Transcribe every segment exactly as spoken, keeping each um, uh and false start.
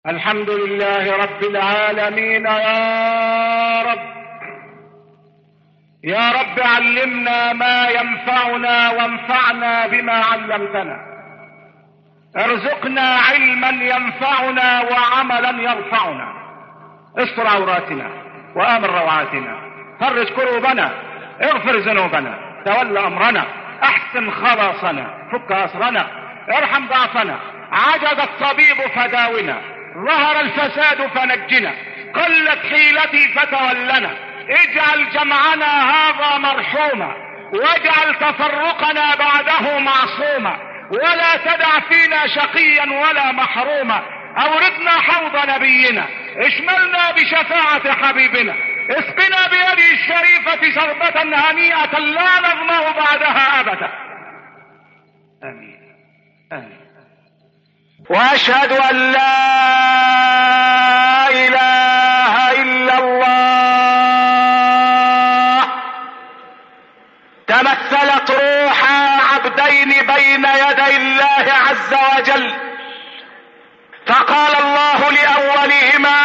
الحمد لله رب العالمين. يا رب يا رب علمنا ما ينفعنا وانفعنا بما علمتنا، ارزقنا علما ينفعنا وعملا يرفعنا، استر عوراتنا وامن روعاتنا، فرج كروبنا، اغفر ذنوبنا، تول امرنا، احسن خلاصنا، فك اسرنا، ارحم ضعفنا، عجز الطبيب فداونا، ظهر الفساد فنجنا، قلت حيلتي فتولنا، اجعل جمعنا هذا مرحوما، واجعل تفرقنا بعده معصوما، ولا تدع فينا شقيا ولا محروما، اوردنا حوض نبينا، اشملنا بشفاعة حبيبنا، اسقنا بيده الشريفة شربة هنيئة لا نظمأ بعدها ابدا. امين امين. واشهد ان لا اله الا الله تمثلت روحا عبدين بين يدي الله عز وجل، فقال الله لاولهما: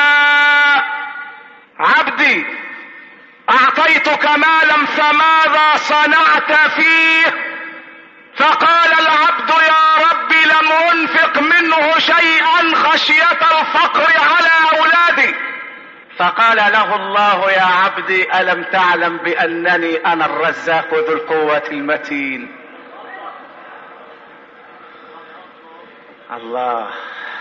عبدي اعطيتك مالا فماذا صنعت فيه؟ فقال العبد: يا رب لم انفق منه شيئا خشية الفقر على اولادي. فقال له الله: يا عبدي الم تعلم بانني انا الرزاق ذو القوة المتين؟ الله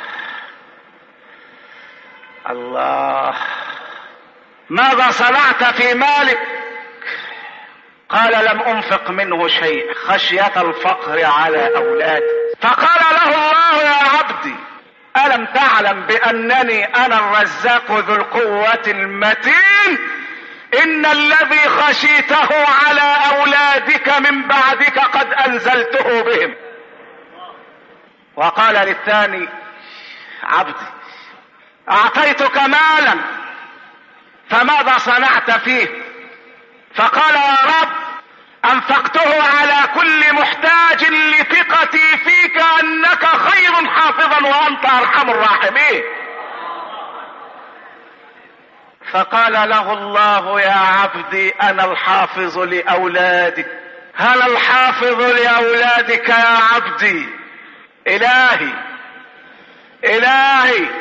الله. ماذا صنعت في مالك؟ قال: لم انفق منه شيء خشية الفقر على اولادي. فقال له الله: يا عبدي الم تعلم بانني انا الرزاق ذو القوة المتين؟ ان الذي خشيته على اولادك من بعدك قد انزلته بهم. وقال للثاني: عبدي اعطيتك مالا فماذا صنعت فيه؟ فقال: يا رب انفقته على كل محتاج لثقتي فيك انك خير حافظا وانت ارحم الراحمين. فقال له الله: يا عبدي انا الحافظ لاولادك. هل الحافظ لاولادك يا عبدي؟ الهي الهي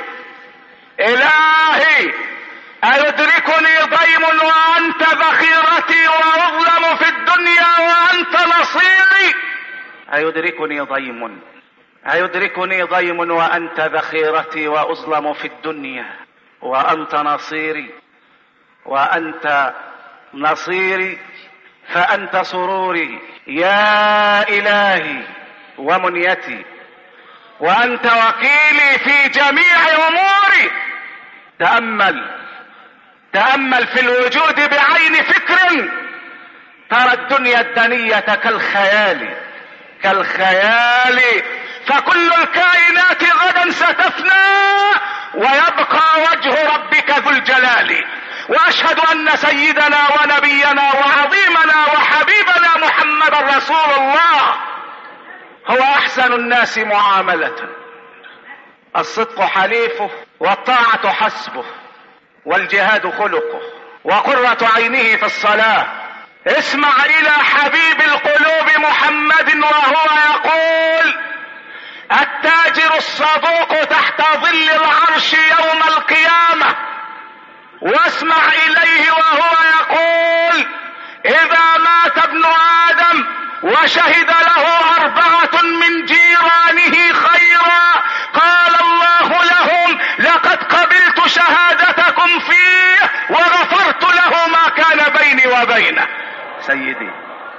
الهي أيدركني ضيم وأنت ذخيرتي وأظلم في الدنيا وأنت نصيري؟ أيدركني ضيم أيدركني ضيم وأنت ذخيرتي وأظلم في الدنيا وأنت نصيري؟ وأنت نصيري فأنت سروري يا إلهي ومنيتي، وأنت وكيلي في جميع أموري. تأمل تأمل في الوجود بعين فكر، ترى الدنيا الدنية كالخيال كالخيال فكل الكائنات غدا ستفنى ويبقى وجه ربك ذو الجلال. واشهد ان سيدنا ونبينا وعظيمنا وحبيبنا محمد رسول الله هو احسن الناس معاملة، الصدق حليفه والطاعة حسبه والجهاد خلقه وقرة عينه في الصلاة. اسمع الى حبيب القلوب محمد وهو يقول: التاجر الصدوق تحت ظل العرش يوم القيامة. واسمع اليه وهو يقول: اذا مات ابن ادم وشهد له اربعة من جيرانه خيرا قال الله لهم: لقد قبلت شهادتكم فيه وغفرت له ما كان بيني وبينه. سيدي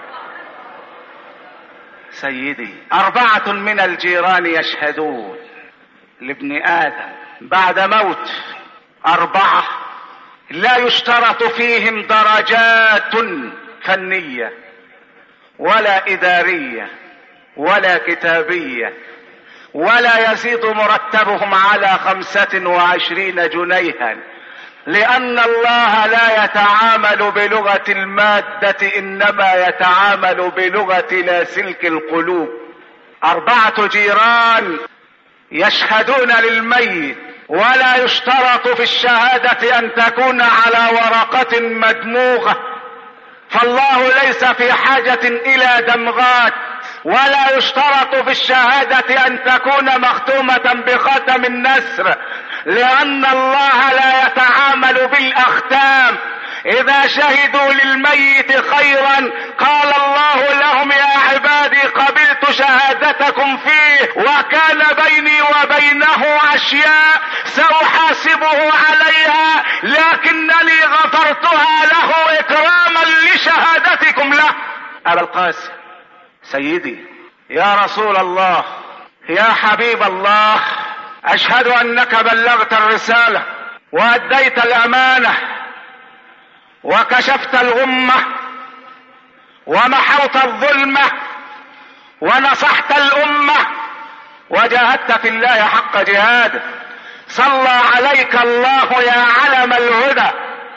سيدي أربعة من الجيران يشهدون لابن آدم بعد موت، أربعة لا يشترط فيهم درجات فنية ولا إدارية ولا كتابية، ولا يزيد مرتبهم على خمسة وعشرين جنيها، لأن الله لا يتعامل بلغة المادة إنما يتعامل بلغة لاسلك القلوب. أربعة جيران يشهدون للميت ولا يشترط في الشهادة ان تكون على ورقة مدموغة، فالله ليس في حاجة الى دمغات. ولا يشترط في الشهادة ان تكون مختومة بختم النسر، لان الله لا يتعامل بالاختام. اذا شهدوا للميت خيرا قال الله لهم يا عبادي قبلت شهادتكم فيه، وكان بيني وبينه اشياء ساحاسبه عليها، لكنني غفرتها له اكراما لشهادتكم له. ابا القاسم سيدي يا رسول الله يا حبيب الله، اشهد انك بلغت الرسالة واديت الامانة وكشفت الغمة ومحوت الظلمة ونصحت الامة وجاهدت في الله حق جهاده. صلى عليك الله يا علم الهدى،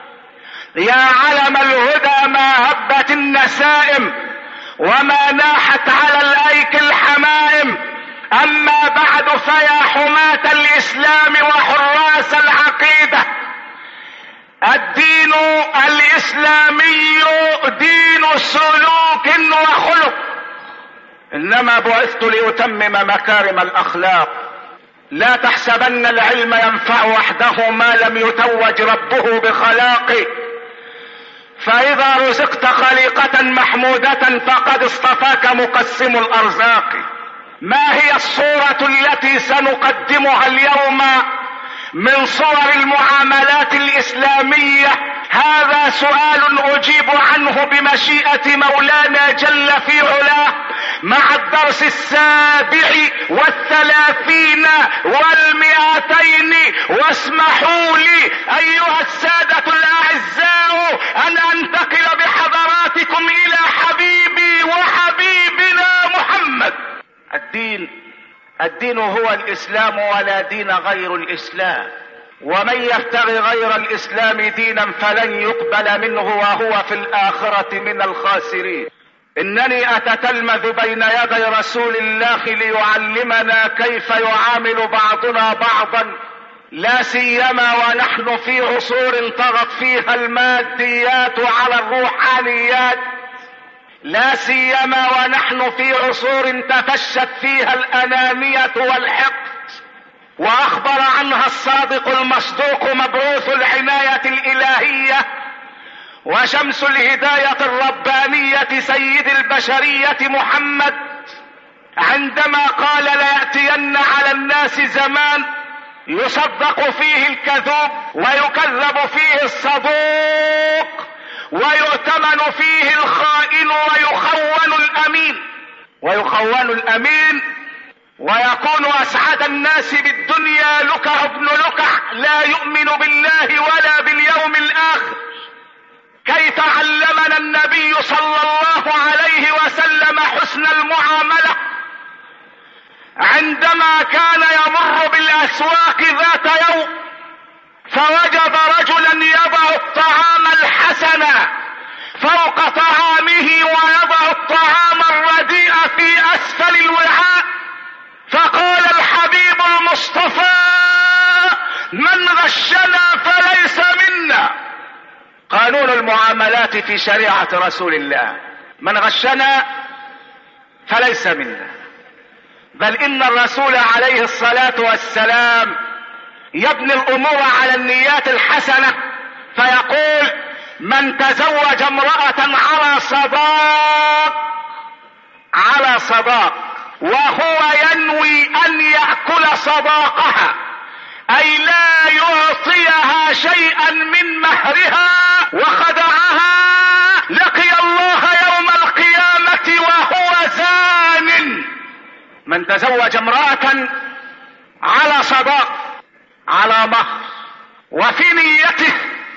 يا علم الهدى ما هبت النسائم وما ناحت على الايك الحمائم. اما بعد فيا حماة الاسلام وحراس العقيدة، الدين الاسلامي دين سلوك وخلق، انما بعثت لاتمم مكارم الاخلاق. لا تحسبن العلم ينفع وحده ما لم يتوج ربه بخلاقه، فاذا رزقت خليقة محمودة فقد اصطفاك مقسم الارزاق. ما هي الصورة التي سنقدمها اليوم من صور المعاملات الاسلامية؟ هذا سؤال اجيب عنه بمشيئة مولانا جل في علاه مع الدرس السابع والثلاثين والمئتين. واسمحوا لي ايها السادة الاعزاء ان انتقل بحضراتكم الى حبيبي وحبيبنا محمد. الدين الدين هو الاسلام ولا دين غير الاسلام، ومن يبتغي غير الاسلام دينا فلن يقبل منه وهو في الاخرة من الخاسرين. انني اتتلمذ بين يدي رسول الله ليعلمنا كيف يعامل بعضنا بعضا، لا سيما ونحن في عصور طغت فيها الماديات على الروحانيات، لا سيما ونحن في عصور تفشت فيها الانانية والحقد، واخبر عنها الصادق المصدوق مبعوث العناية الالهية وشمس الهداية الربانية سيد البشرية محمد، عندما قال ليأتين على الناس زمان يصدق فيه الكذوب ويكذب فيه الصدوق ويؤتمن فيه الخائن ويخون الامين ويخون الامين ويكون اسعد الناس بالدنيا لكع ابن لكع لا يؤمن بالله ولا باليوم الاخر. كي تعلمنا النبي صلى الله عليه وسلم حسن المعاملة عندما كان يمر بالاسواق ذات يوم فوجد رجلا يضع الطعام الحسن فوق طعامه ويضع الطعام الرديء في اسفل الوعاء، فقال الحبيب المصطفى من غشنا فليس منا. قانون المعاملات في شريعة رسول الله، من غشنا فليس منا. بل ان الرسول عليه الصلاة والسلام يبني الامور على النيات الحسنة، فيقول من تزوج امرأة على صداق على صداق وهو ينوي ان يأكل صداقها، اي لا يعطيها شيئا من مهرها وخدعها، لقي الله يوم القيامة وهو زان. من تزوج امرأة على صداق على مهر وفي نيته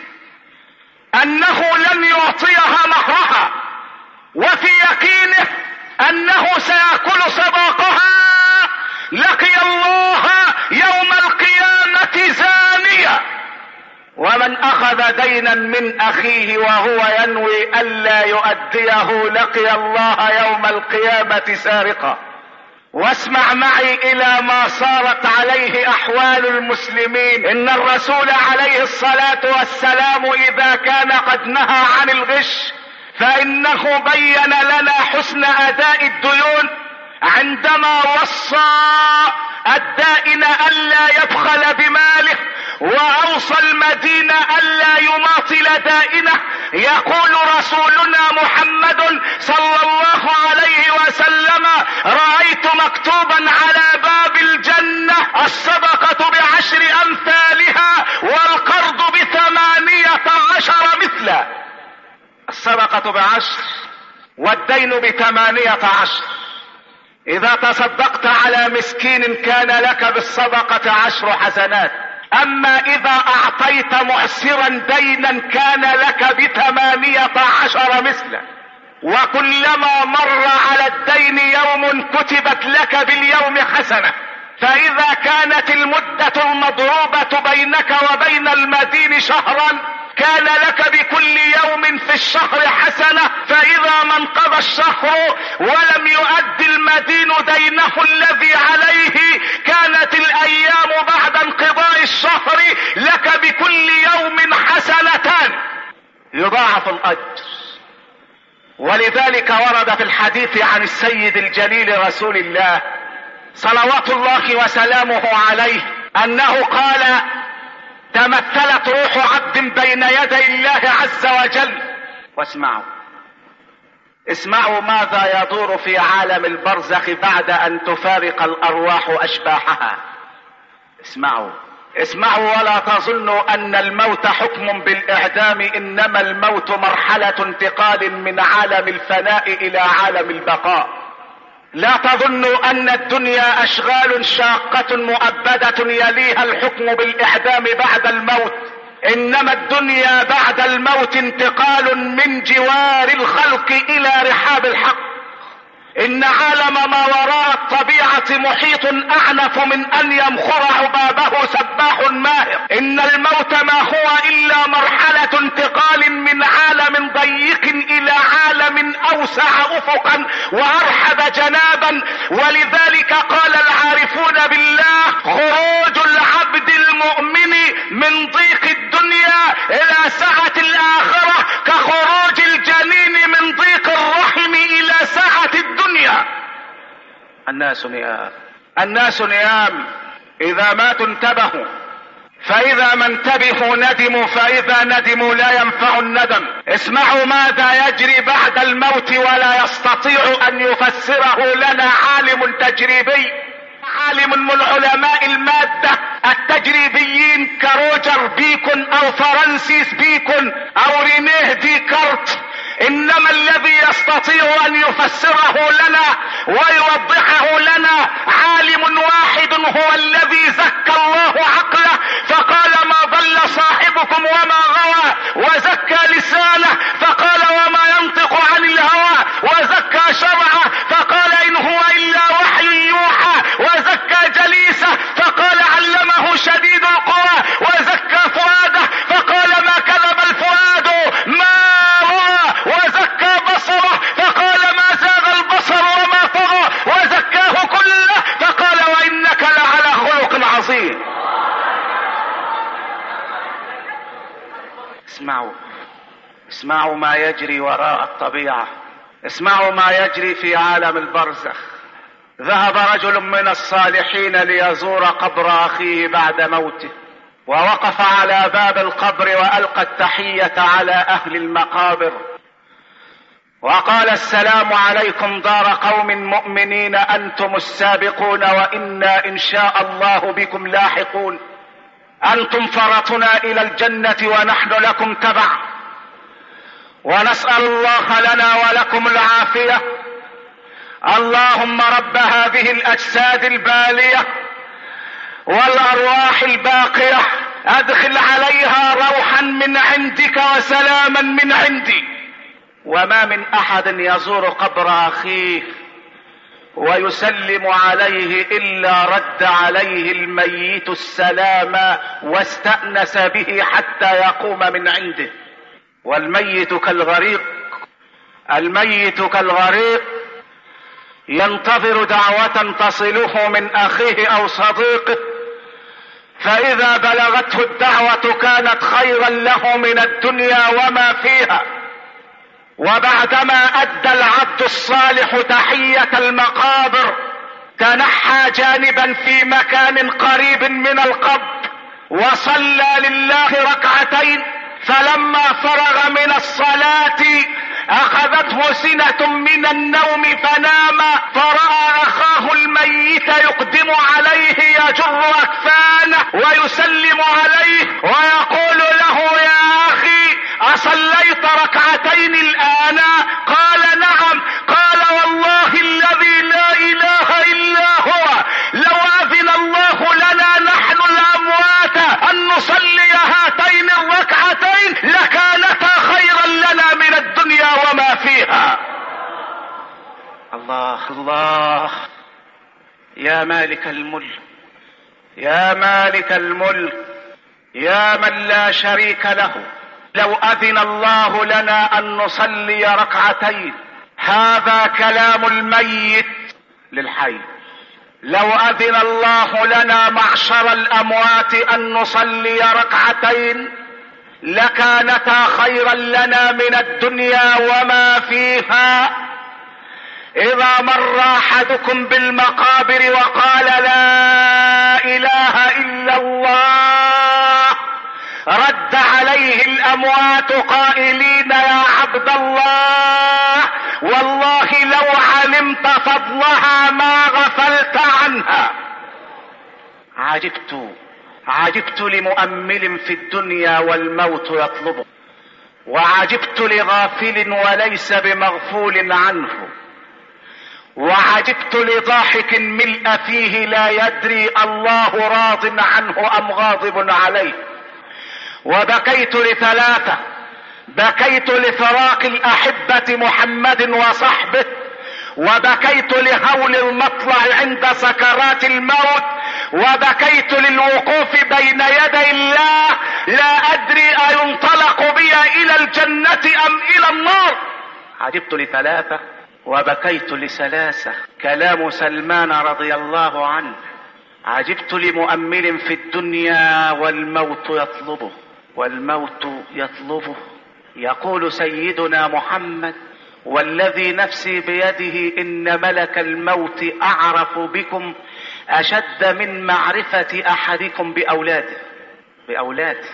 انه لن يعطيها مهرها وفي يقينه انه سيأكل صداقها، لقي الله يوم القيامة زانيا. ومن اخذ دينا من اخيه وهو ينوي الا يؤديه لقي الله يوم القيامة سارقا. واسمع معي الى ما صارت عليه احوال المسلمين. ان الرسول عليه الصلاة والسلام اذا كان قد نهى عن الغش فانه بين لنا حسن اداء الديون عندما وصى الدائن الا يبخل بماله، واوصى المدين الا يماطل دائنه. يقول رسولنا محمد صلى الله عليه وسلم: رأيت مكتوبا على باب الجنة: الصدقة بعشر امثالها والقرض بثمانية عشر مثلا. الصدقة بعشر والدين بثمانية عشر. اذا تصدقت على مسكين كان لك بالصدقة عشر حسنات، اما اذا اعطيت معسرا دينا كان لك بثمانية عشر مثله. وكلما مر على الدين يوم كتبت لك باليوم حسنة. فاذا كانت المدة المضروبة بينك وبين المدين شهرا كان لك بكل يوم في الشهر حسنة. فاذا ما انقضى الشهر ولم يؤد المدين دينه الذي عليه كانت الايام بعد انقضاء الشهر لك بكل يوم حسنتان، يضاعف الاجر. ولذلك ورد في الحديث عن السيد الجليل رسول الله صلوات الله وسلامه عليه انه قال: تمثلت روح عبد بين يدي الله عز وجل. واسمعوا اسمعوا ماذا يدور في عالم البرزخ بعد ان تفارق الارواح اشباحها. اسمعوا اسمعوا ولا تظنوا ان الموت حكم بالاعدام، انما الموت مرحلة انتقال من عالم الفناء الى عالم البقاء. لا تظنوا ان الدنيا اشغال شاقة مؤبدة يليها الحكم بالاعدام بعد الموت، انما الدنيا بعد الموت انتقال من جوار الخلق الى رحاب الحق. ان عالم ما وراء الطبيعة محيط اعنف من ان يمخر عبابه سباح ماهر. ان الموت ما هو الا مرحلة انتقال من عالم ضيق الى عالم اوسع افقا وارحب جنابا. ولذلك قال العارفون بالله: خروج العبد المؤمن من ضيق الدنيا الى سعة الاخرة كخروج الجنين من ضيق الرحم الى سعة الدنيا. الناس نيام الناس نيام اذا ماتوا انتبهوا، فاذا ما انتبهوا ندموا، فاذا ندموا لا ينفع الندم. اسمعوا ماذا يجري بعد الموت ولا يستطيع ان يفسره لنا عالم تجريبي، عالم من علماء المادة التجريبيين كروجر بيكون او فرانسيس بيكون او رينيه ديكارت. انما الذي يستطيع ان يفسره لنا ويوضحه لنا عالم واحد هو الذي زكى الله عقله فقال: ما ضل صاحبكم وما غوى. وزكى لسانه فقال: وما ينطق عن الهوى. وزكى شرعه فقال: ان هو الا وحي يوحى. وزكى جليسه فقال: علمه شديد القوى. وزكى فؤاده فقال: ما كذب الفؤاد ما رأى. وزكى بصره فقال: ما زاغ البصر وما طغى. وزكاه كله فقال: وانك لعلى خلق عظيم. اسمعوا اسمعوا ما يجري وراء الطبيعة. اسمعوا ما يجري في عالم البرزخ. ذهب رجل من الصالحين ليزور قبر اخيه بعد موته، ووقف على باب القبر والقى التحية على اهل المقابر وقال: السلام عليكم دار قوم مؤمنين، انتم السابقون وانا ان شاء الله بكم لاحقون. انتم فرطنا الى الجنة ونحن لكم تبع، ونسأل الله لنا ولكم العافية. اللهم رب هذه الاجساد البالية والارواح الباقية ادخل عليها روحا من عندك وسلاما من عندي. وما من احد يزور قبر اخيه ويسلم عليه الا رد عليه الميت السلام واستأنس به حتى يقوم من عنده. والميت كالغريق الميت كالغريق ينتظر دعوة تصله من اخيه او صديقه، فاذا بلغته الدعوة كانت خيرا له من الدنيا وما فيها. وبعدما ادى العبد الصالح تحية المقابر تنحى جانبا في مكان قريب من القبر وصلى لله ركعتين، فلما فرغ من الصلاة اخذته سنة من النوم فنام، فرأى اخاه الميت يقدم عليه يجر اكفانه ويسلم عليه ويقول له يا اخي اصليت ركعتين الان؟ قال نعم. قال والله الذي لا اله الا هو لو اذن الله لنا نحن الاموات ان نصلي هاتين الركعتين لكانتا خيرا لنا من الدنيا وما فيها. الله الله، يا مالك الملك، يا مالك الملك، يا من لا شريك له، لو اذن الله لنا ان نصلي ركعتين. هذا كلام الميت للحي. لو اذن الله لنا معشر الاموات ان نصلي ركعتين لكانتا خيرا لنا من الدنيا وما فيها. اذا مر احدكم بالمقابر وقال لا اله الا الله رد عليه الاموات قائلين يا عبد الله والله لو علمت فضلها ما غفلت عنها. عجبت عجبت لمؤمل في الدنيا والموت يطلبه، وعجبت لغافل وليس بمغفول عنه، وعجبت لضاحك ملء فيه لا يدري الله راض عنه ام غاضب عليه. وبكيت لثلاثة: بكيت لفراق الاحبة محمد وصحبه، وبكيت لهول المطلع عند سكرات الموت، وبكيت للوقوف بين يدي الله لا ادري اينطلق بي الى الجنة ام الى النار. عجبت لثلاثة وبكيت لثلاثة. كلام سلمان رضي الله عنه: عجبت لمؤمل في الدنيا والموت يطلبه، والموت يطلبه. يقول سيدنا محمد: والذي نفسي بيده ان ملك الموت اعرف بكم اشد من معرفة احدكم باولاده باولاده.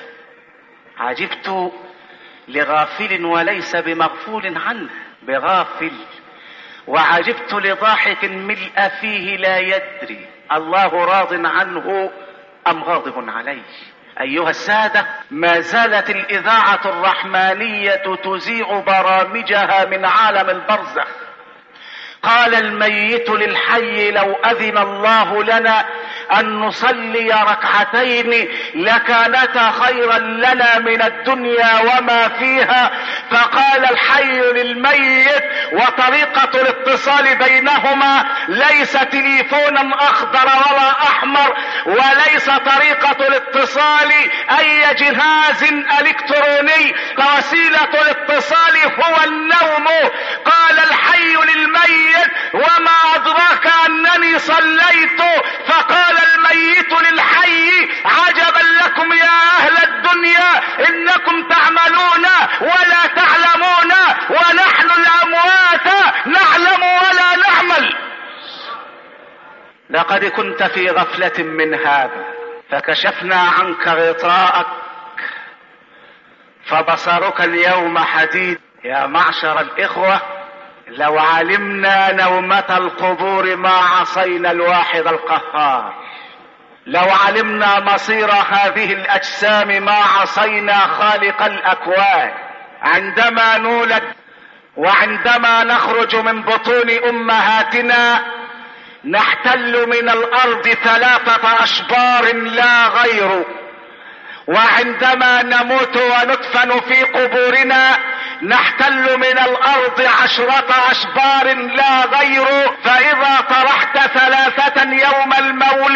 عجبت لغافل وليس بمغفول عنه، بغافل. وعجبت لضاحك ملء فيه لا يدري الله راض عنه ام غاضب عليه. ايها السادة، ما زالت الاذاعة الرحمانية تذيع برامجها من عالم البرزخ. قال الميت للحي: لو اذن الله لنا ان نصلي ركعتين لكانتا خيرا لنا من الدنيا وما فيها. فقال الحي للميت، وطريقة الاتصال بينهما ليس تليفونا اخضر ولا احمر، وليس طريقة الاتصال اي جهاز الكتروني، فوسيلة الاتصال هو النوم. قال الحي للميت: وما ادراك انني صليت. فقال الميت للحي: عجبا لكم يا اهل الدنيا، انكم تعملون ولا تعلمون، ونحن الاموات نعلم ولا نعمل. لقد كنت في غفلة من هذا فكشفنا عنك غطاءك فبصرك اليوم حديد. يا معشر الاخوة، لو علمنا نومة القبور ما عصينا الواحد القهار. لو علمنا مصير هذه الاجسام ما عصينا خالق الاكوان. عندما نولد وعندما نخرج من بطون امهاتنا نحتل من الارض ثلاثة اشبار لا غير، وعندما نموت وندفن في قبورنا نحتل من الارض عشرة اشبار لا غير. فاذا طرحت ثلاثة يوم المولد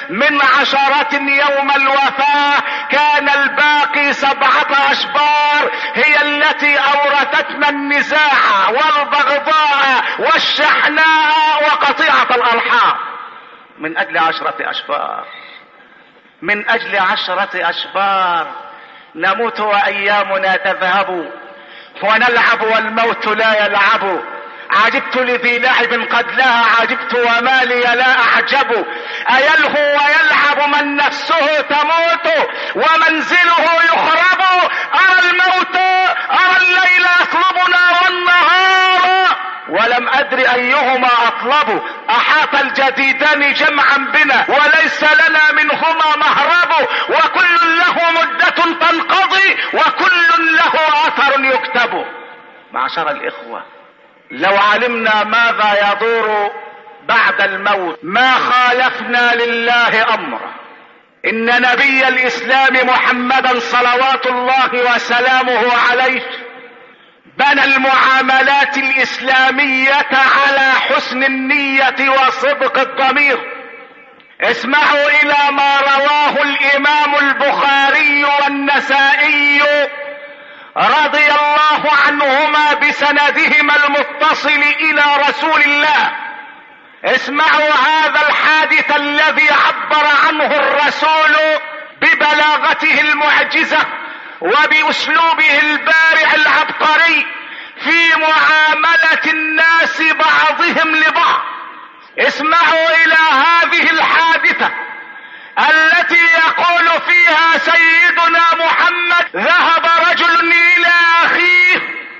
من عشرة يوم الوفاة، كان الباقي سبعة اشبار هي التي اورثتنا النزاع والبغضاء والشحناء وقطيعة الارحام. من اجل عشرة اشبار، من اجل عشرة اشبار نموت وايامنا تذهب ونلعب والموت لا يلعب. عجبت لذي لعب قد لها عجبت وما لي لا اعجب. ايلهو ويلعب من نفسه تموت ومنزله يخرب. ارى الموت ارى الليل يطلبنا والنهار ولم ادر ايهما اطلب. احاط الجديدان جمعا بنا وليس لنا منهما مهرب. وكل له مدة تنقضي وكل له اثر يكتب. معشر الاخوة، لو علمنا ماذا يدور بعد الموت ما خالفنا لله امره. ان نبي الاسلام محمدا صلوات الله وسلامه عليه بنى المعاملات الاسلامية على حسن النية وصدق الضمير. اسمعوا الى ما رواه الامام البخاري والنسائي رضي الله عنهما بسندهما المتصل الى رسول الله. اسمعوا هذا الحادث الذي عبر عنه الرسول ببلاغته المعجزة وباسلوبه البارع العبقري في معاملة الناس بعضهم لبعض. اسمعوا الى هذه الحادثة التي يقول فيها سيدنا محمد: ذهب رجل الى اخيه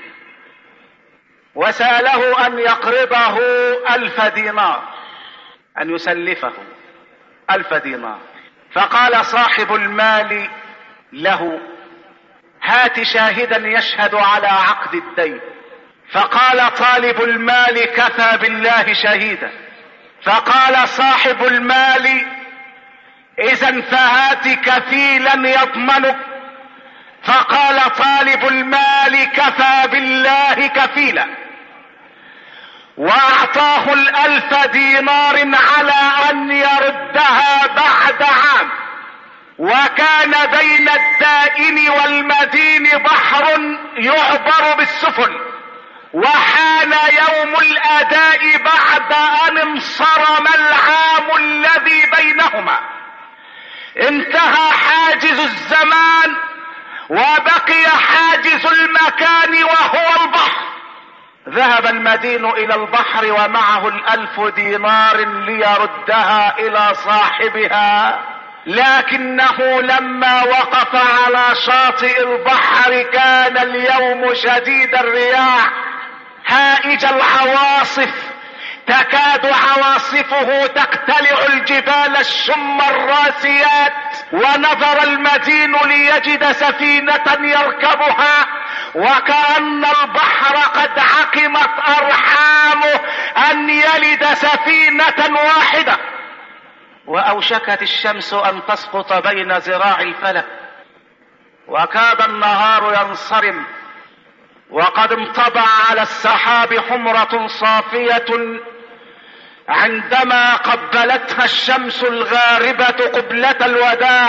وسأله ان يقرضه الف دينار، ان يسلفه الف دينار. فقال صاحب المال له: هات شاهدا يشهد على عقد الدين. فقال طالب المال: كفى بالله شهيدا. فقال صاحب المال: اذا فهات كفيلا يضمنك. فقال طالب المال: كفى بالله كفيلا. واعطاه الالف دينار على ان يردها بعد عام. وكان بين الدائن والمدين بحر يعبر بالسفن، وحان يوم الاداء بعد ان انصرم العام الذي بينهما. انتهى حاجز الزمان وبقي حاجز المكان وهو البحر. ذهب المدين الى البحر ومعه الالف دينار ليردها الى صاحبها، لكنه لما وقف على شاطئ البحر كان اليوم شديد الرياح هائج العواصف، تكاد عواصفه تقتلع الجبال الشم الراسيات. ونظر المدين ليجد سفينة يركبها، وكأن البحر قد عقمت أرحامه أن يلد سفينة واحدة. وأوشكت الشمس أن تسقط بين ذراع الفلك، وكاد النهار ينصرم، وقد انطبع على السحاب حمرة صافية عندما قبلتها الشمس الغاربة قبلة الوداع.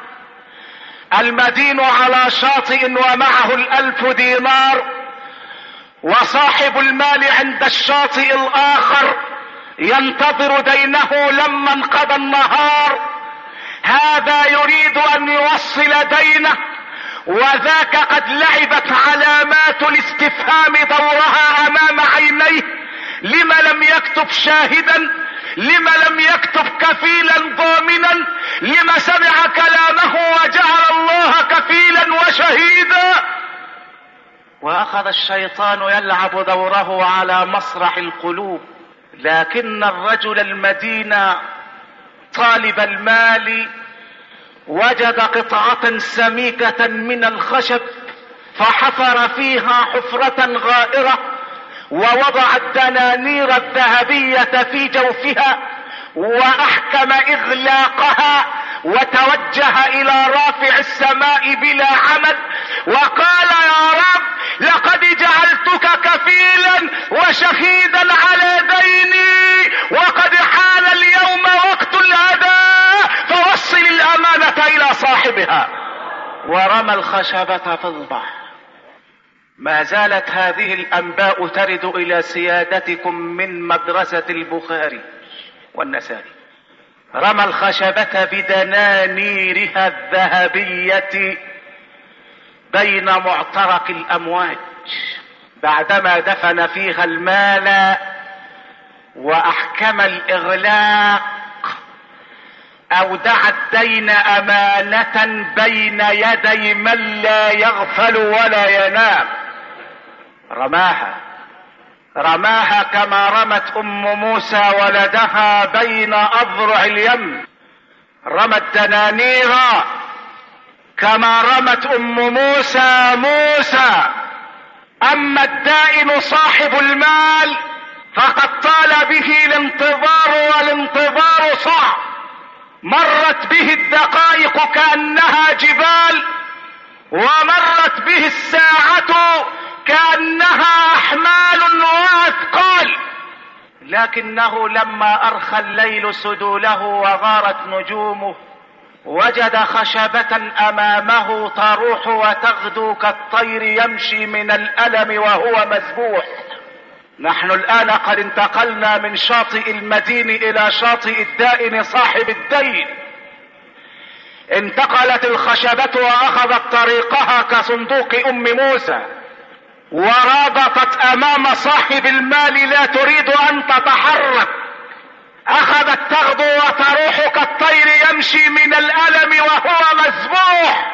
المدين على شاطئ ومعه الألف دينار، وصاحب المال عند الشاطئ الآخر ينتظر دينه لما انقضى النهار. هذا يريد أن يوصل دينه، وذاك قد لعبت علامات الاستفهام دورها أمام عينيه. لم لم يكتب شاهدا؟ لم لم يكتب كفيلا ضامنا؟ لم سمع كلامه وجعل الله كفيلا وشهيدا؟ وأخذ الشيطان يلعب دوره على مسرح القلوب، لكن الرجل المدين طالب المال وجد قطعة سميكة من الخشب فحفر فيها حفرة غائرة، ووضع الدنانير الذهبية في جوفها واحكم اغلاقها، وتوجه الى رافع السماء بلا عمد وقال: يا رب، لقد جعلتك كفيلا وشهيدا على ديني، وقد حان اليوم وقت الاداء، صاحبها ورمى الخشبة في البحر. ما زالت هذه الأنباء ترد إلى سيادتكم من مدرسة البخاري والنسائي. رمى الخشبة بدنانيرها الذهبية بين معترك الأمواج بعدما دفن فيها المال وأحكم الإغلاق، أودع الدين أمانة بين يدي من لا يغفل ولا ينام. رماها رماها كما رمت أم موسى ولدها بين أضرع اليم. رمى الدنانير كما رمت أم موسى موسى. أما الدائن صاحب المال فقد طال به الانتظار والانتظار صعب. مرت به الدقائق كأنها جبال، ومرت به الساعة كأنها أحمال وأثقال، لكنه لما أرخى الليل سدوله وغارت نجومه وجد خشبة أمامه تروح وتغدو كالطير يمشي من الألم وهو مذبوح. نحن الآن قد انتقلنا من شاطئ المدين إلى شاطئ الدائن صاحب الدين. انتقلت الخشبة وأخذت طريقها كصندوق أم موسى، ورابطت أمام صاحب المال لا تريد أن تتحرك. أخذت تغدو وتروح كالطير يمشي من الألم وهو مذبوح.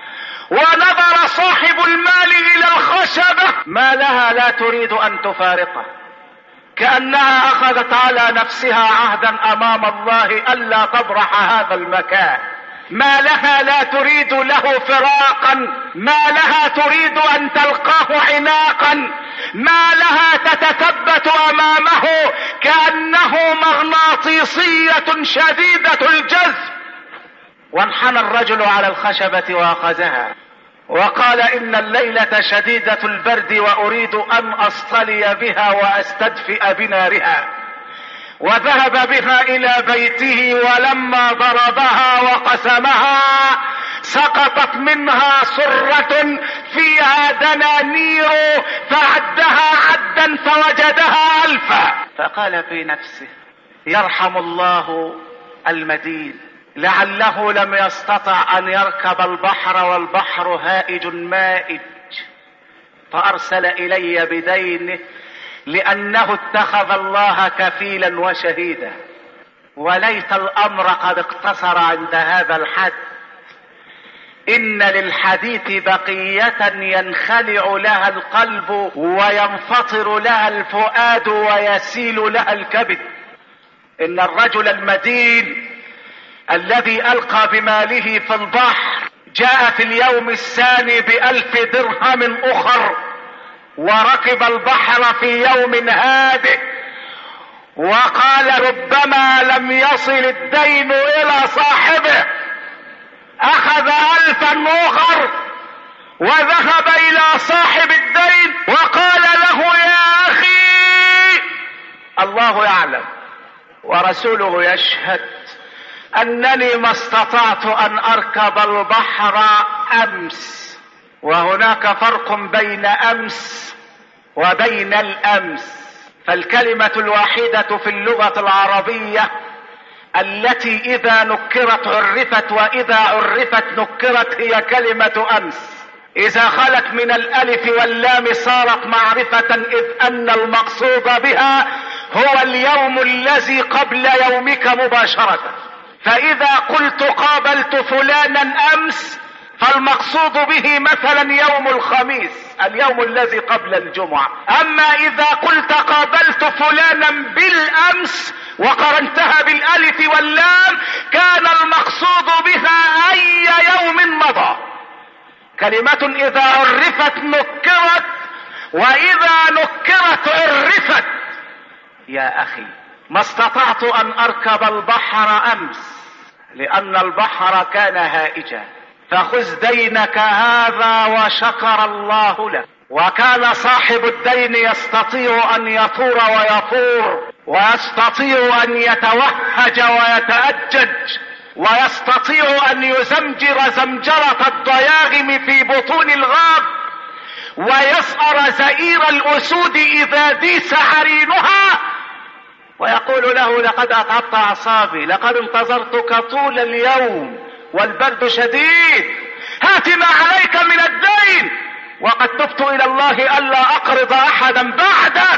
ونظر صاحب المال إلى الخشبة ما لها لا تريد أن تفارقه، كأنها أخذت على نفسها عهدا أمام الله ألا تبرح هذا المكان. ما لها لا تريد له فراقا، ما لها تريد أن تلقاه عناقا، ما لها تتثبت أمامه كأنه مغناطيسية شديدة الجذب. وانحنى الرجل على الخشبة وأخذها وقال إن الليلة شديدة البرد وأريد أن أصطلي بها وأستدفئ بنارها. وذهب بها إلى بيته، ولما ضربها وقسمها سقطت منها سرة فيها دنانير فعدها عدا فوجدها ألفا. فقال في نفسه يرحم الله المدين، لعله لم يستطع أن يركب البحر والبحر هائج مائج، فأرسل إلي بدينه لأنه اتخذ الله كفيلا وشهيدا. وليت الأمر قد اقتصر عند هذا الحد. إن للحديث بقية ينخلع لها القلب وينفطر لها الفؤاد ويسيل لها الكبد. إن الرجل المدين الذي ألقى بماله في البحر جاء في اليوم الثاني بألف درهم أخر، وركب البحر في يوم هادئ، وقال ربما لم يصل الدين إلى صاحبه. أخذ ألفا أخر وذهب إلى صاحب الدين وقال له يا أخي الله يعلم ورسوله يشهد أنني ما استطعت أن أركب البحر أمس. وهناك فرق بين أمس وبين الأمس. فالكلمة الواحدة في اللغة العربية التي إذا نكرت عرفت وإذا عرفت نكرت هي كلمة أمس. إذا خلت من الألف واللام صارت معرفة، إذ أن المقصود بها هو اليوم الذي قبل يومك مباشرة. فإذا قلت قابلت فلانا أمس فالمقصود به مثلا يوم الخميس، اليوم الذي قبل الجمعة. أما إذا قلت قابلت فلانا بالأمس وقرنتها بالألف واللام كان المقصود بها أي يوم مضى. كلمة إذا عرفت نكرت وإذا نكرت عرفت. يا أخي ما استطعت أن أركب البحر أمس لأن البحر كان هائجا، فخذ دينك هذا وشكر الله له. وكان صاحب الدين يستطيع أن يثور ويفور، ويستطيع أن يتوهج ويتأجج، ويستطيع ان يزمجر زمجرة الضياغم في بطون الغاب، ويسأر زئير الاسود اذا ديس عرينها، ويقول له لقد اتعبت اعصابي، لقد انتظرتك طول اليوم والبرد شديد، هات ما عليك من الدين، وقد تبت الى الله الا اقرض احدا بعدك.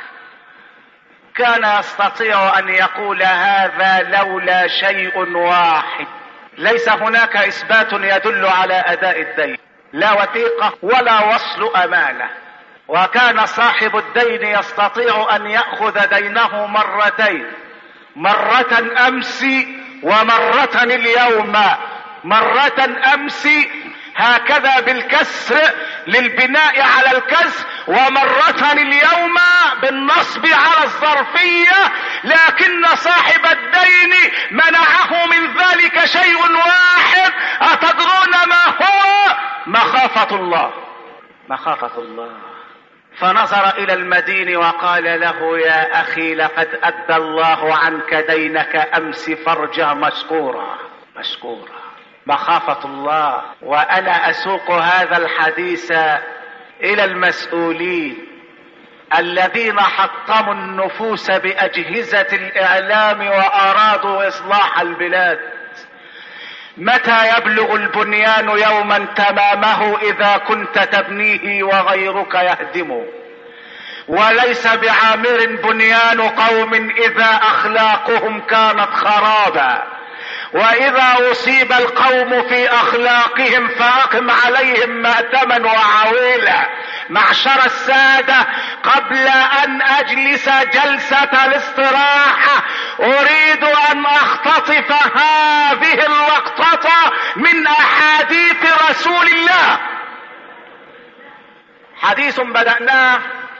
كان يستطيع ان يقول هذا لولا شيء واحد، ليس هناك اثبات يدل على اداء الدين، لا وثيقة ولا وصل امانة. وكان صاحب الدين يستطيع ان يأخذ دينه مرتين، مرة امس ومرة اليوم، مرة امس هكذا بالكسر للبناء على الكسر، ومرة اليوم بالنصب على الظرفية، لكن صاحب الدين منعه من ذلك شيء واحد، أتدرون ما هو؟ مخافة الله، مخافة الله. فنظر إلى المدين وقال له يا أخي لقد أدى الله عنك دينك أمس، فارجع مشكورا مشكورا. مخافة الله. وأنا أسوق هذا الحديث إلى المسؤولين الذين حطموا النفوس بأجهزة الإعلام وأرادوا إصلاح البلاد. متى يبلغ البنيان يوما تمامه إذا كنت تبنيه وغيرك يهدمه؟ وليس بعامر بنيان قوم إذا أخلاقهم كانت خرابا، وإذا أصيب القوم في أخلاقهم فأقم عليهم مأتما وعويلا. معشر السادة، قبل أن أجلس جلسة الاستراحة أريد أن أختطف هذه اللقطة من أحاديث رسول الله. حديث بدأناه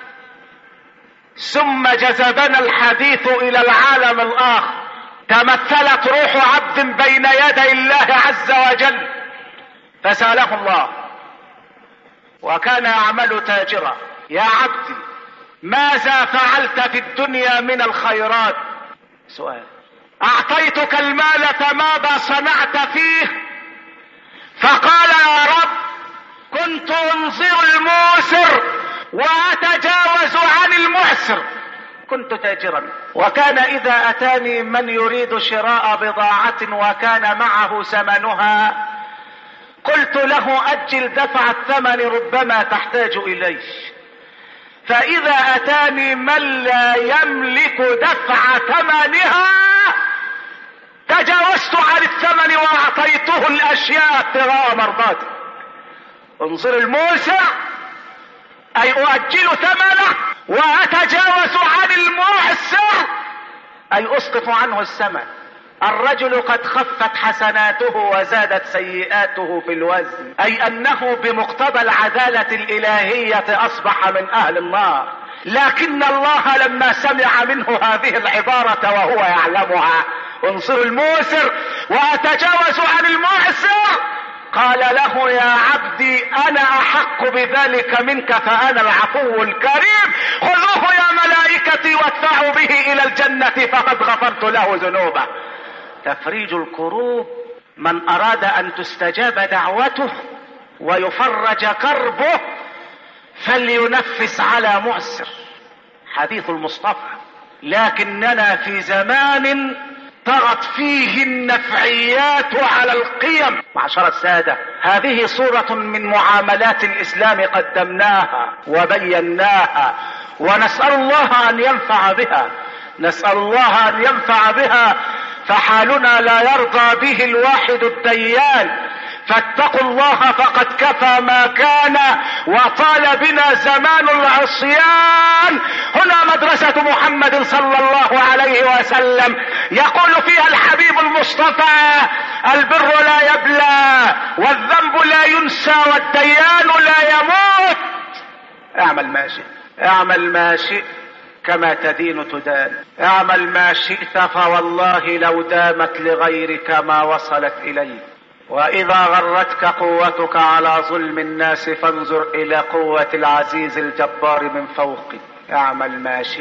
ثم جذبنا الحديث إلى العالم الآخر. تمثلت روح عبد بين يدي الله عز وجل فسأله الله، وكان يعمل تاجرا: يا عبدي ماذا فعلت في الدنيا من الخيرات؟ سؤال. أعطيتك المال فماذا صنعت فيه؟ فقال يا رب كنت أنظر الموسر وأتجاوز عن المعسر. كنت تاجرا، وكان إذا أتاني من يريد شراء بضاعة وكان معه ثمنها قلت له أجل دفع الثمن ربما تحتاج إليه، فإذا أتاني من لا يملك دفع ثمنها تجاوزت عن الثمن وأعطيته الأشياء ابتغاء مرضاته. انظر الموسع أي أؤجل ثمنه، وأتجاوز عن المعسر أي أسقط عنه الثمن. الرجل قد خفت حسناته وزادت سيئاته في الوزن، أي أنه بمقتضى العدالة الإلهية أصبح من أهل النار، لكن الله لما سمع منه هذه العبارة وهو يعلمها: انصر الموسر وأتجاوز عن المعسر، قال له: يا عبدي أنا أحق بذلك منك فأنا العفو الكريم، خذوه يا ملائكتي وادفعوا به إلى الجنة فقد غفرت له ذنوبه. تفريج الكروب، من أراد أن تستجاب دعوته ويفرج كربه فلينفس على معسر، حديث المصطفى. لكننا في زمان طغت فيه النفعيات على القيم. معشر السادة، هذه صورة من معاملات الإسلام قدمناها وبيناها، ونسأل الله أن ينفع بها، نسأل الله أن ينفع بها، فحالنا لا يرضى به الواحد الديان. فاتقوا الله فقد كفى ما كان، وطال بنا زمان العصيان. هنا مدرسة محمد صلى الله عليه وسلم يقول فيها الحبيب المصطفى: البر لا يبلى والذنب لا ينسى والديان لا يموت. اعمل ما شئت، اعمل ما شئت كما تدين تدان، اعمل ما شئت فوالله لو دامت لغيرك ما وصلت إليك. وإذا غرتك قوتك على ظلم الناس فانظر إلى قوة العزيز الجبار من فوقك. اعمل ما شئت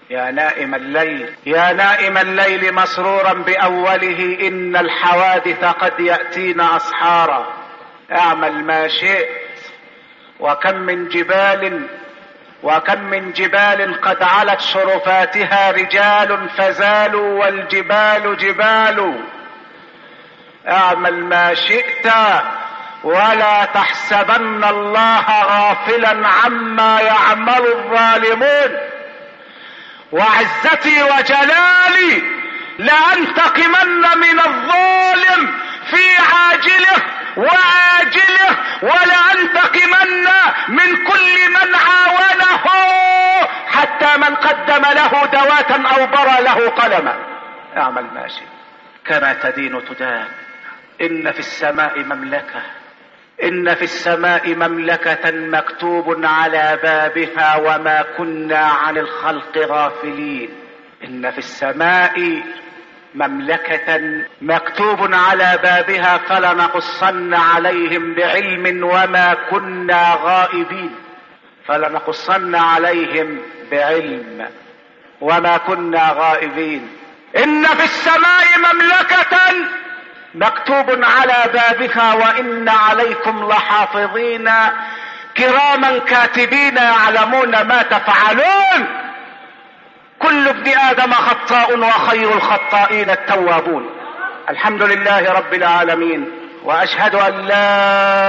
يا نائم الليل يا نائم الليل مسرورا بأوله، إن الحوادث قد يأتين أسحارا. اعمل ما شئت. وكم من جبال وكم من جبال قد علت شرفاتها رجال فزالوا والجبال جبال. اعمل ما شئت ولا تحسبن الله غافلا عما يعمل الظالمون. وعزتي وجلالي لأنتقمن من الظالم في عاجله وآجله، ولأنتقمن من كل من عاونه حتى من قدم له دواة أو برى له قلما. اعمل ما شئت. كما تدين تدان. إن في السماء مملكة إن في السماء مملكة مكتوب على بابها وما كنا عن الخلق غافلين. إن في السماء مملكة مكتوب على بابها فلنقصن عليهم بعلم وما كنا غائبين. فلنقصن عليهم بعلم وما كنا غائبين. إن في السماء مملكة مكتوب على بابها وإن عليكم لحافظين كراما كاتبين يعلمون ما تفعلون. كل ابن آدم خطاء وخير الخطائين التوابون. الحمد لله رب العالمين، وأشهد أن لا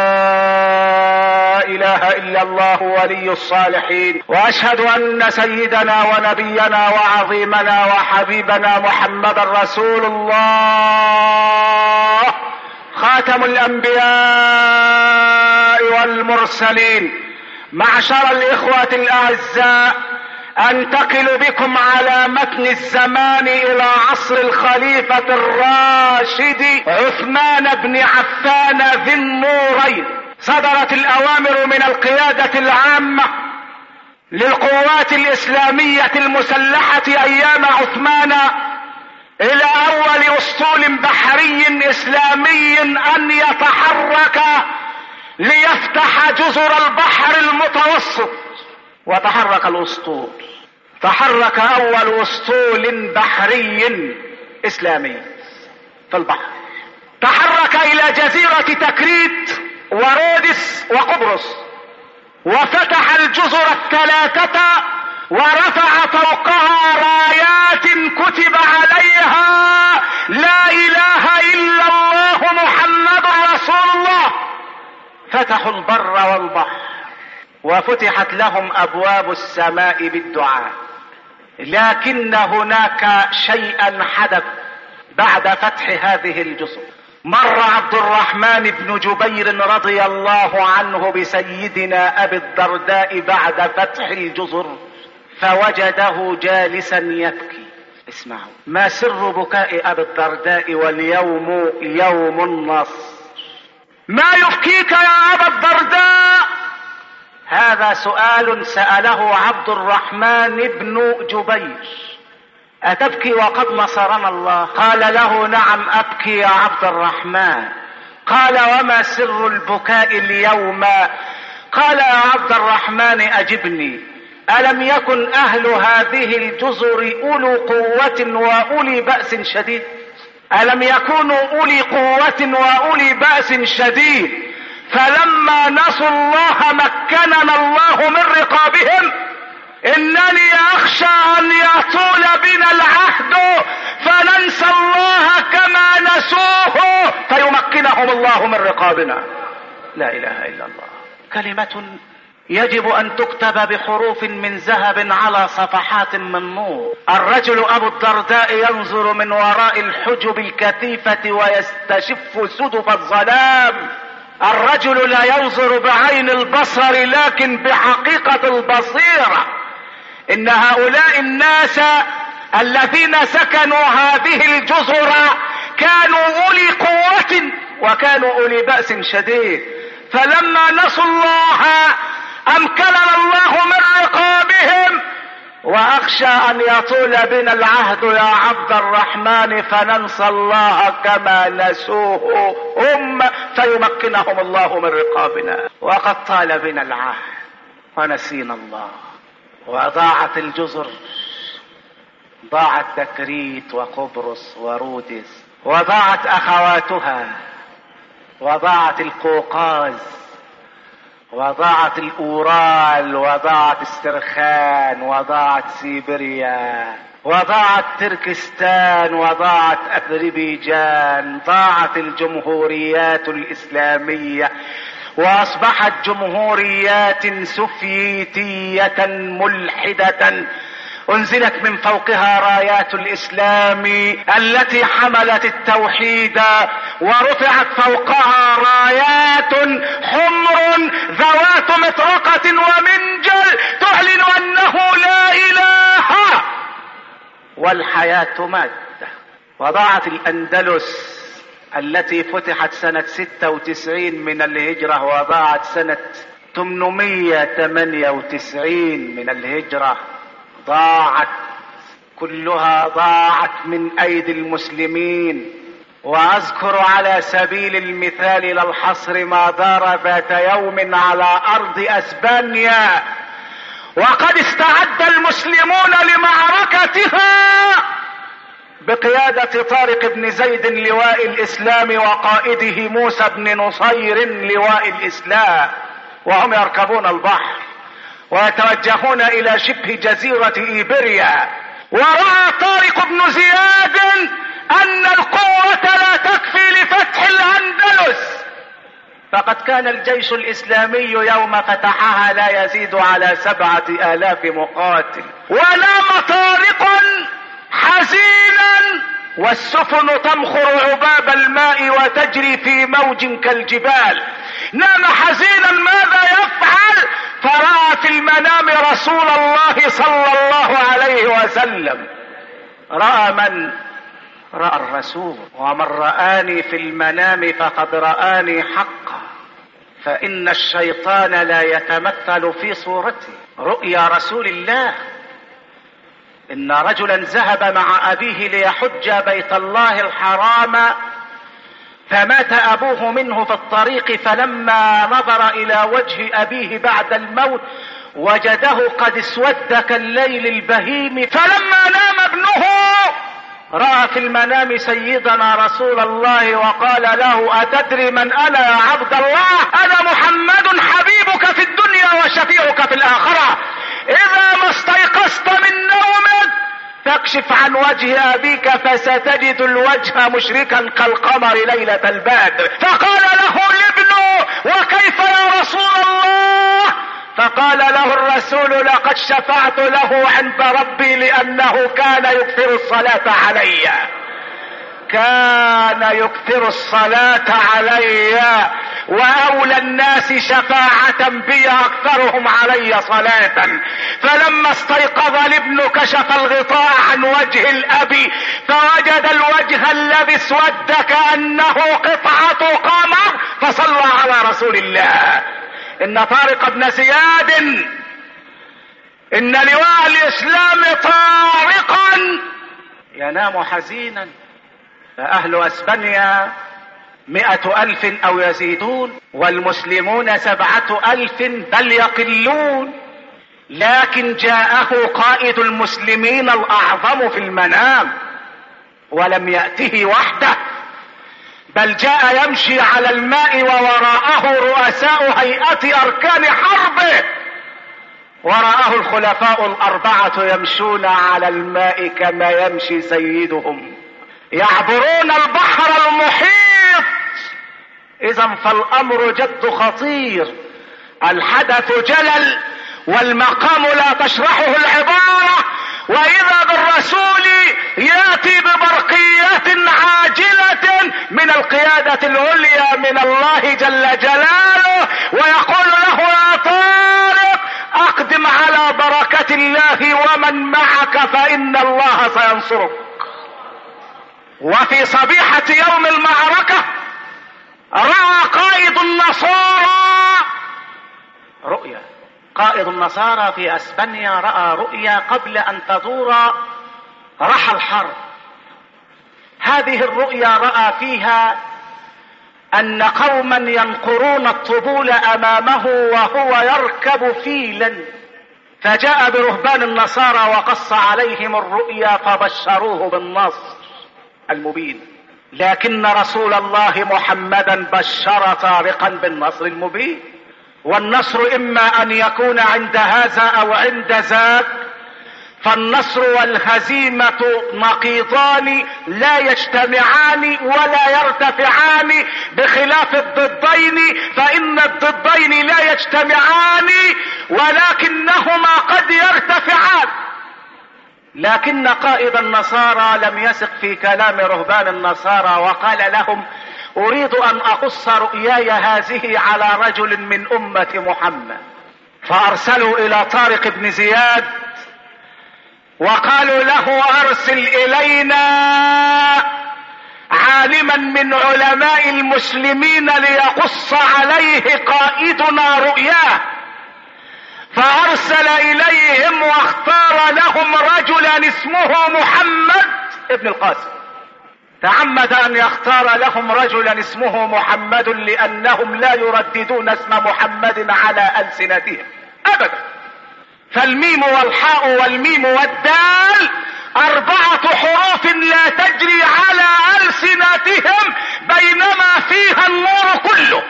إله إلا الله ولي الصالحين، وأشهد أن سيدنا ونبينا وعظيمنا وحبيبنا محمد رسول الله خاتم الأنبياء والمرسلين. معشر الإخوة الأعزاء، أنتقل بكم على متن الزمان إلى عصر الخليفة الراشد عثمان بن عفان ذي النورين. صدرت الأوامر من القيادة العامة للقوات الإسلامية المسلحة أيام عثمان إلى أول أسطول بحري إسلامي أن يتحرك ليفتح جزر البحر المتوسط. وتحرك الأسطول. تحرك أول أسطول بحري إسلامي في البحر. تحرك إلى جزيرة تكريت ورودس وقبرص، وفتح الجزر الثلاثة ورفع فوقها رايات كتب عليها لا إله إلا الله محمد رسول الله. فتحوا البر والبحر وفتحت لهم أبواب السماء بالدعاء. لكن هناك شيئا حدث بعد فتح هذه الجزر. مر عبد الرحمن بن جبير رضي الله عنه بسيدنا أبي الدرداء بعد فتح الجزر فوجده جالسا يبكي. اسمعوا ما سر بكاء أبي الدرداء واليوم يوم النصر. ما يبكيك يا أبا الدرداء؟ هذا سؤال سأله عبد الرحمن بن جبير. أتبكي وقد نصرنا الله؟ قال له نعم أبكي يا عبد الرحمن. قال وما سر البكاء اليوم؟ قال يا عبد الرحمن أجبني، ألم يكن أهل هذه الجزر أولو قوة وأولي بأس شديد؟ ألم يكونوا أولي قوة وأولي بأس شديد فلما نسوا الله مكننا الله من رقابهم؟ إنني أخشى أن يطول بنا العهد فننسى الله كما نسوه فيمكنهم الله من رقابنا. لا إله إلا الله. كلمة يجب أن تكتب بحروف من ذهب على صفحات من نور. الرجل أبو الدرداء ينظر من وراء الحجب الكثيفة ويستشف سدف الظلام. الرجل لا ينظر بعين البصر لكن بحقيقة البصيرة. إن هؤلاء الناس الذين سكنوا هذه الجزر كانوا أولي قوة وكانوا أولي بأس شديد، فلما نسوا الله أمكننا الله من رقابهم. وأخشى أن يطول بنا العهد يا عبد الرحمن فننسى الله كما نسوه هم فيمكنهم الله من رقابنا. وقد طال بنا العهد ونسينا الله وضاعت الجزر ضاعت تكريت وقبرص ورودس، وضاعت اخواتها، وضاعت القوقاز، وضاعت الاورال، وضاعت استرخان، وضاعت سيبيريا، وضاعت تركستان، وضاعت اذربيجان، ضاعت الجمهوريات الاسلامية، واصبحت جمهوريات سوفيتية ملحدة انزلت من فوقها رايات الاسلام التي حملت التوحيد، ورفعت فوقها رايات حمر ذوات مطرقة ومنجل تعلن انه لا اله والحياة مادة. وضاعت الاندلس التي فتحت سنة ستة وتسعين من الهجرة، وضاعت سنة ثمانمائة وثمانية وتسعين من الهجرة، ضاعت كلها، ضاعت من ايدي المسلمين. واذكر على سبيل المثال للحصر ما دار ذات يوم على ارض اسبانيا، وقد استعد المسلمون لمعركتها بقيادة طارق بن زيد لواء الاسلام، وقائده موسى بن نصير لواء الاسلام، وهم يركبون البحر ويتوجهون الى شبه جزيرة ايبيريا. ورأى طارق بن زياد ان القوة لا تكفي لفتح الاندلس، فقد كان الجيش الاسلامي يوم فتحها لا يزيد على سبعة الاف مقاتل. ونام طارق حزينا والسفن تمخر عباب الماء وتجري في موج كالجبال. نام حزينا، ماذا يفعل؟ فرأى في المنام رسول الله صلى الله عليه وسلم. رأى من؟ رأى الرسول. ومن رآني في المنام فقد رآني حقا، فإن الشيطان لا يتمثل في صورتي. رؤيا رسول الله. إن رجلا ذهب مع أبيه ليحج بيت الله الحرام، فمات أبوه منه في الطريق، فلما نظر إلى وجه أبيه بعد الموت وجده قد اسود كالليل البهيم. فلما نام ابنه رأى في المنام سيدنا رسول الله وقال له: أتدري من أنا يا عبد الله؟ أنا محمد حبيبك في الدنيا وشفيعك في الآخرة. إذا ما استيقظت من نومك فاكشف عن وجه أبيك فستجد الوجه مشركا كالقمر ليلة البدر. فقال له الابن: وكيف يا رسول الله؟ فقال له الرسول: لقد شفعت له عند ربي لأنه كان يكثر الصلاة علي، كان يكثر الصلاة علي، وأولى الناس شفاعة بي أكثرهم علي صلاة. فلما استيقظ الابن كشف الغطاء عن وجه الأب فوجد الوجه الذي اسود كأنه قطعة قمر، فصلى على رسول الله. إن طارق بن زياد، إن لواء الإسلام طارقا ينام حزينا، فأهل أسبانيا مئة ألف أو يزيدون، والمسلمون سبعة ألف بل يقلون. لكن جاءه قائد المسلمين الأعظم في المنام، ولم يأته وحده، بل جاء يمشي على الماء ووراءه رؤساء هيئة أركان حربه، وراءه الخلفاء الأربعة يمشون على الماء كما يمشي سيدهم، يعبرون البحر المحيط. إذا فالأمر جد خطير، الحدث جلل، والمقام لا تشرحه العبارة. وإذا بالرسول يأتي ببرقيات عاجلة من القيادة العليا من الله جل جلاله، ويقول له: يا طارق أقدم على بركة الله ومن معك فإن الله سينصرك. وفي صبيحة يوم المعركة رأى قائد النصارى رؤيا. قائد النصارى في اسبانيا رأى رؤيا قبل ان تدور رحى الحرب. هذه الرؤيا رأى فيها ان قوما ينقرون الطبول امامه وهو يركب فيلا فجاء برهبان النصارى وقص عليهم الرؤيا فبشروه بالنصر المبين. لكن رسول الله محمدا بشر طارقا بالنصر المبين، والنصر اما ان يكون عند هذا او عند ذاك، فالنصر والهزيمة نقيضان لا يجتمعان ولا يرتفعان، بخلاف الضدين فإن الضدين لا يجتمعان ولكنهما قد يرتفعان. لكن قائد النصارى لم يثق في كلام رهبان النصارى وقال لهم: أريد أن أقص رؤياي هذه على رجل من أمة محمد. فأرسلوا إلى طارق بن زياد وقالوا له: أرسل إلينا عالما من علماء المسلمين ليقص عليه قائدنا رؤياه. فأرسل إليهم واختار لهم رجلا اسمه محمد ابن القاسم. تعمد أن يختار لهم رجلا اسمه محمد لأنهم لا يرددون اسم محمد على ألسنتهم أبدا. فالميم والحاء والميم والدال أربعة حروف لا تجري على ألسنتهم، بينما فيها النور كله.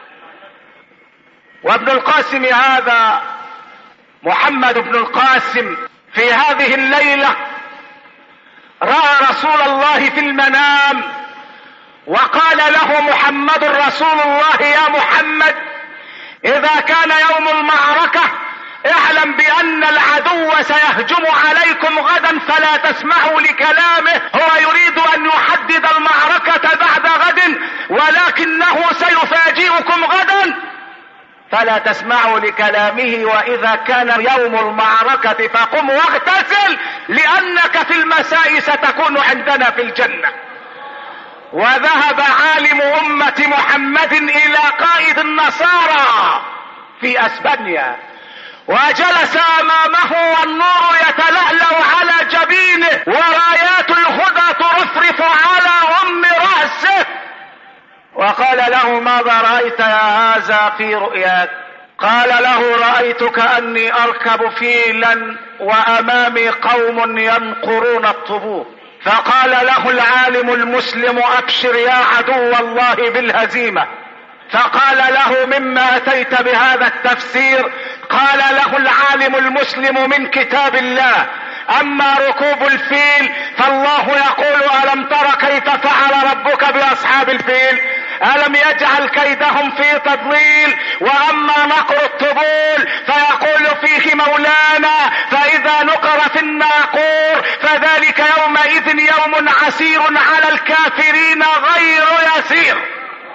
وابن القاسم هذا محمد بن القاسم في هذه الليلة رأى رسول الله في المنام وقال له محمد رسول الله: يا محمد، إذا كان يوم المعركة اعلم بأن العدو سيهجم عليكم غدا، فلا تسمعوا لكلامه. هو يريد أن يحدد المعركة بعد غد ولكنه سيفاجئكم غدا، فلا تسمعوا لكلامه. وإذا كان يوم المعركة فقم واغتسل، لأنك في المساء ستكون عندنا في الجنة. وذهب عالم أمة محمد إلى قائد النصارى في أسبانيا وجلس أمامه والنور يتلألأ على جبينه ورايات الهدى ترفرف على أم رأسه، وقال له: ماذا رأيت يا هذا في رؤياك؟ قال له: رأيت كأني أركب فيلا وأمامي قوم ينقرون الطبوع. فقال له العالم المسلم: أبشر يا عدو الله بالهزيمة. فقال له: مما أتيت بهذا التفسير؟ قال له العالم المسلم: من كتاب الله. أما ركوب الفيل فالله يقول: ألم تر كيف فعل ربك بأصحاب الفيل؟ ألم يجعل كيدهم في تضليل؟ وأما نقر الطبول فيقول فيه مولانا: فإذا نقر في الناقور فذلك يومئذ يوم عسير على الكافرين غير يسير.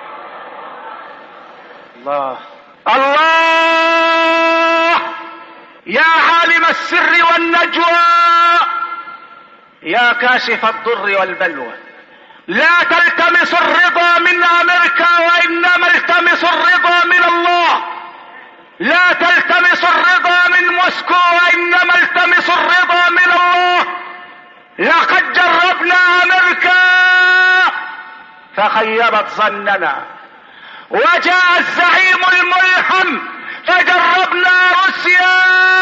الله الله يا عالم السر والنجوى، يا كاشف الضر والبلوى، لا تلتمس الرضا من أمريكا وإنما التمس الرضا من الله. لا تلتمس الرضا من موسكو وإنما التمس الرضا من الله. لقد جربنا أمريكا فخيبت ظننا، وجاء الزعيم الملهم فجربنا روسيا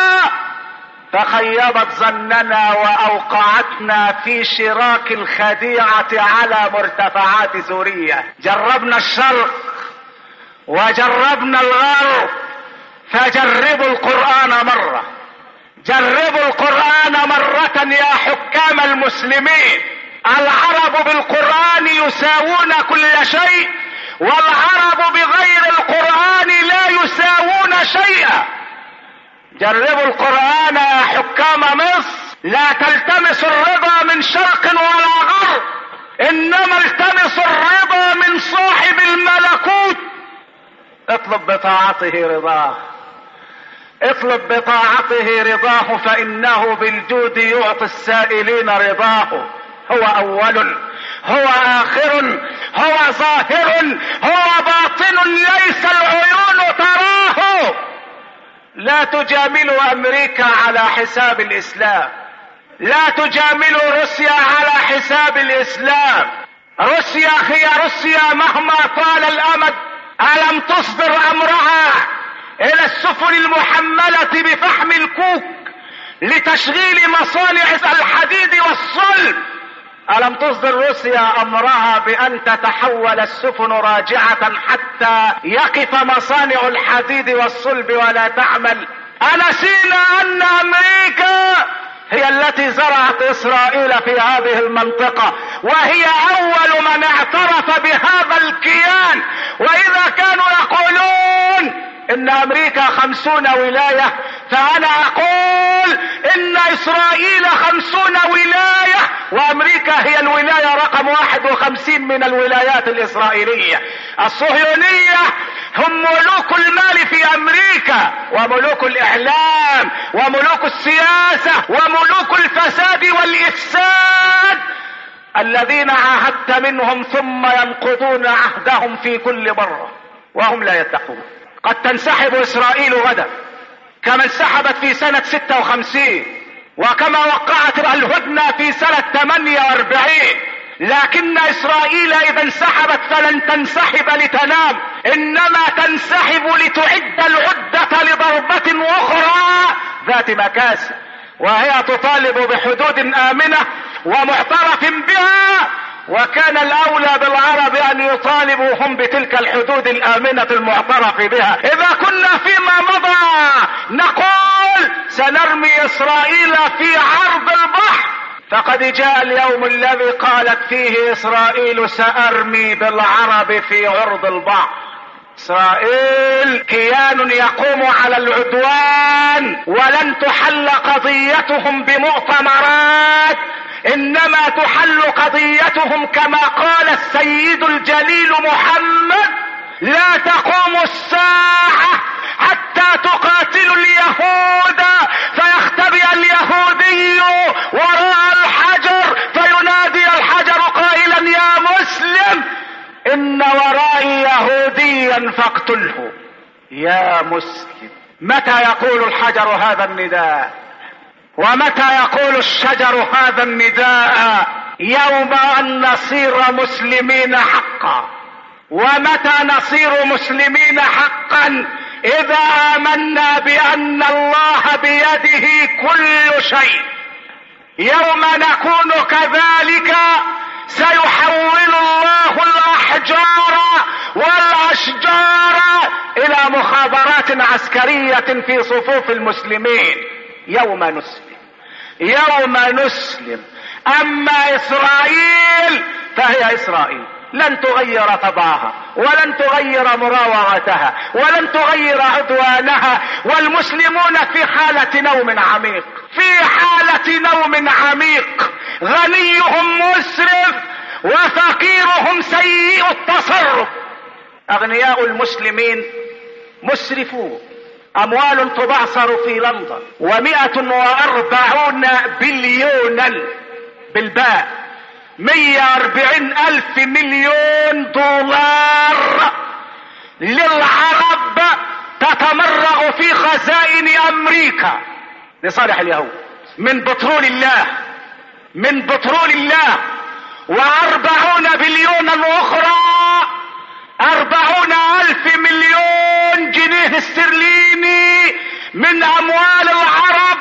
فخيبت ظننا واوقعتنا في شراك الخديعة على مرتفعات سوريا. جربنا الشرق وجربنا الغرب، فجربوا القرآن مرة، جربوا القرآن مرة يا حكام المسلمين. العرب بالقرآن يساوون كل شيء، والعرب بغير القرآن لا يساوون شيئا. جربوا القرآن يا حكام مصر، لا تلتمس الرضا من شرق ولا غرب، انما التمس الرضا من صاحب الملكوت. اطلب بطاعته رضاه، اطلب بطاعته رضاه، فانه بالجود يعطي السائلين رضاه. هو اول، هو اخر، هو ظاهر، هو باطن، ليس العيون تراه. لا تجاملوا امريكا على حساب الاسلام، لا تجاملوا روسيا على حساب الاسلام. روسيا هي روسيا مهما طال الامد. الم تصبر امرها الى السفن المحملة بفحم الكوك لتشغيل مصانع الحديد والصلب. ألم تصدر روسيا أمرها بأن تتحول السفن راجعة حتى يقف مصانع الحديد والصلب ولا تعمل؟ أنسينا أن أمريكا هي التي زرعت إسرائيل في هذه المنطقة، وهي أول من اعترف بهذا الكيان. وإذا كانوا يقولون إن أمريكا خمسون ولاية، فأنا أقول إن إسرائيل خمسون ولاية، وأمريكا هي الولاية رقم واحد وخمسين من الولايات الإسرائيلية. الصهيونية هم ملوك المال في أمريكا، وملوك الإعلام، وملوك السياسة، وملوك الفساد والإفساد، الذين عاهدت منهم ثم ينقضون عهدهم في كل مرة وهم لا يتقون. قد تنسحب إسرائيل غدا كما انسحبت في سنة ستة وخمسين، وكما وقعت الهدنة في سنة ثمانية واربعين، لكن إسرائيل إذا انسحبت فلن تنسحب لتنام، إنما تنسحب لتعد العدة لضربة أخرى ذات مكاسب، وهي تطالب بحدود آمنة ومعترف بها. وكان الأولى بالعرب أن يطالبوا هم بتلك الحدود الآمنة المعترف بها. إذا كنا فيما مضى نقول سنرمي إسرائيل في عرض البحر، فقد جاء اليوم الذي قالت فيه إسرائيل سأرمي بالعرب في عرض البحر. إسرائيل كيان يقوم على العدوان، ولن تحل قضيتهم بمؤتمرات، انما تحل قضيتهم كما قال السيد الجليل محمد: لا تقوم الساعة حتى تقاتلوا اليهود فيختبئ اليهودي وراء الحجر فينادي الحجر قائلا: يا مسلم ان ورائي يهوديا فاقتله. يا مسلم، متى يقول الحجر هذا النداء؟ ومتى يقول الشجر هذا النداء؟ يوم ان نصير مسلمين حقا. ومتى نصير مسلمين حقا؟ اذا امنا بان الله بيده كل شيء. يوم نكون كذلك سيحول الله الاحجار والاشجار الى مخابرات عسكرية في صفوف المسلمين. يوم نسلم يوم نسلم. اما اسرائيل فهي اسرائيل، لن تغير طبعها، ولن تغير مراوغتها، ولن تغير عدوانها. والمسلمون في حالة نوم عميق، في حالة نوم عميق. غنيهم مسرف وفقيرهم سيء التصرف. اغنياء المسلمين مسرفون، اموال تبعثر في لندن، ومئة واربعون بليونا بالباء، مية واربعين الف مليون دولار للعرب تتمرغ في خزائن امريكا لصالح اليهود من بترول الله، من بترول الله. واربعون بليونا اخرى، اربعون الف مليون جنيه استرليني من اموال العرب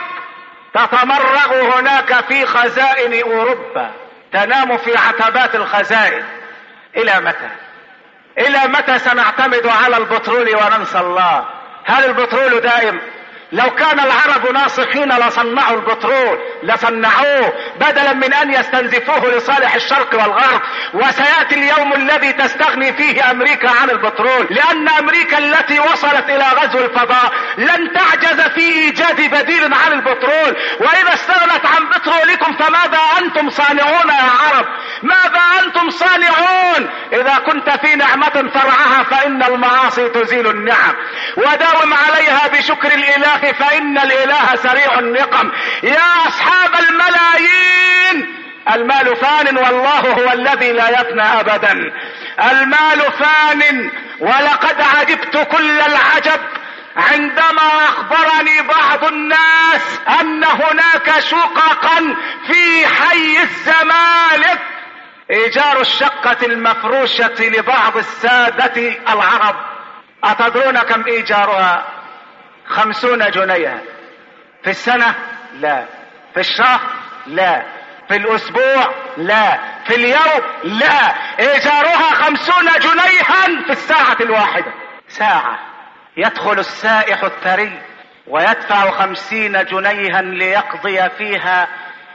تتمرغ هناك في خزائن اوروبا، تنام في عتبات الخزائن. الى متى؟ الى متى سنعتمد على البترول وننسى الله؟ هل البترول دائم؟ لو كان العرب ناصحين لصنعوا البترول، لصنعوه بدلا من ان يستنزفوه لصالح الشرق والغرب. وسيأتي اليوم الذي تستغني فيه امريكا عن البترول، لان امريكا التي وصلت الى غزو الفضاء لن تعجز في ايجاد بديل عن البترول. واذا استغنت عن بترولكم فماذا انتم صانعون يا عرب؟ ماذا انتم صانعون؟ اذا كنت في نعمة فرعها فان المعاصي تزيل النعم، وداوم عليها بشكر الاله فإن الإله سريع النقم. يا أصحاب الملايين، المال فان والله هو الذي لا يفنى أبدا. المال فان، ولقد عجبت كل العجب عندما أخبرني بعض الناس أن هناك شققا في حي الزمالك إيجار الشقة المفروشة لبعض السادة العرب. أتدرون كم إيجارها؟ خمسون جنيها. في السنة لا، في الشهر لا، في الاسبوع لا، في اليوم لا. ايجارها خمسون جنيها في الساعة الواحدة. ساعة يدخل السائح الثري ويدفع خمسين جنيها ليقضي فيها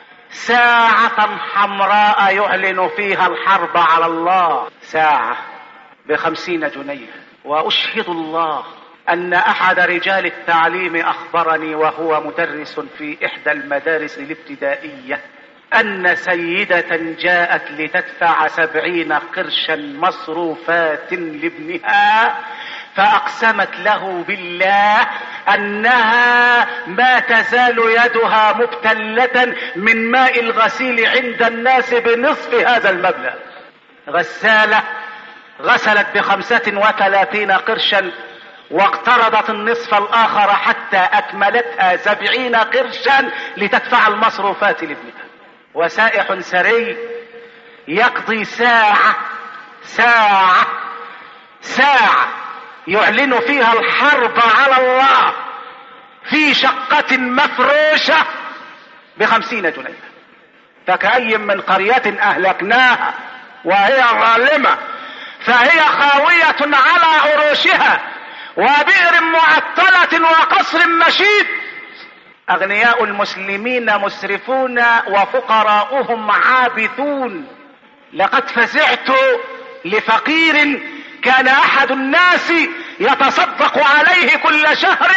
ساعة حمراء يعلن فيها الحرب على الله. ساعة بخمسين جنيه. واشهد الله ان احد رجال التعليم اخبرني وهو مدرس في احدى المدارس الابتدائية ان سيدة جاءت لتدفع سبعين قرشا مصروفات لابنها، فاقسمت له بالله انها ما تزال يدها مبتلة من ماء الغسيل عند الناس بنصف هذا المبلغ. غسالة غسلت بخمسة وثلاثين قرشا واقترضت النصف الاخر حتى اكملتها سبعين قرشا لتدفع المصروفات لابنها. وسائح سري يقضي ساعة ساعة ساعة يعلن فيها الحرب على الله في شقة مفروشة بخمسين جنيه. فكأي من قرية اهلكناها وهي ظالمة فهي خاوية على عروشها وبئر معطلة وقصر مشيد. اغنياء المسلمين مسرفون وفقراؤهم عابثون. لقد فزعت لفقير كان احد الناس يتصدق عليه كل شهر،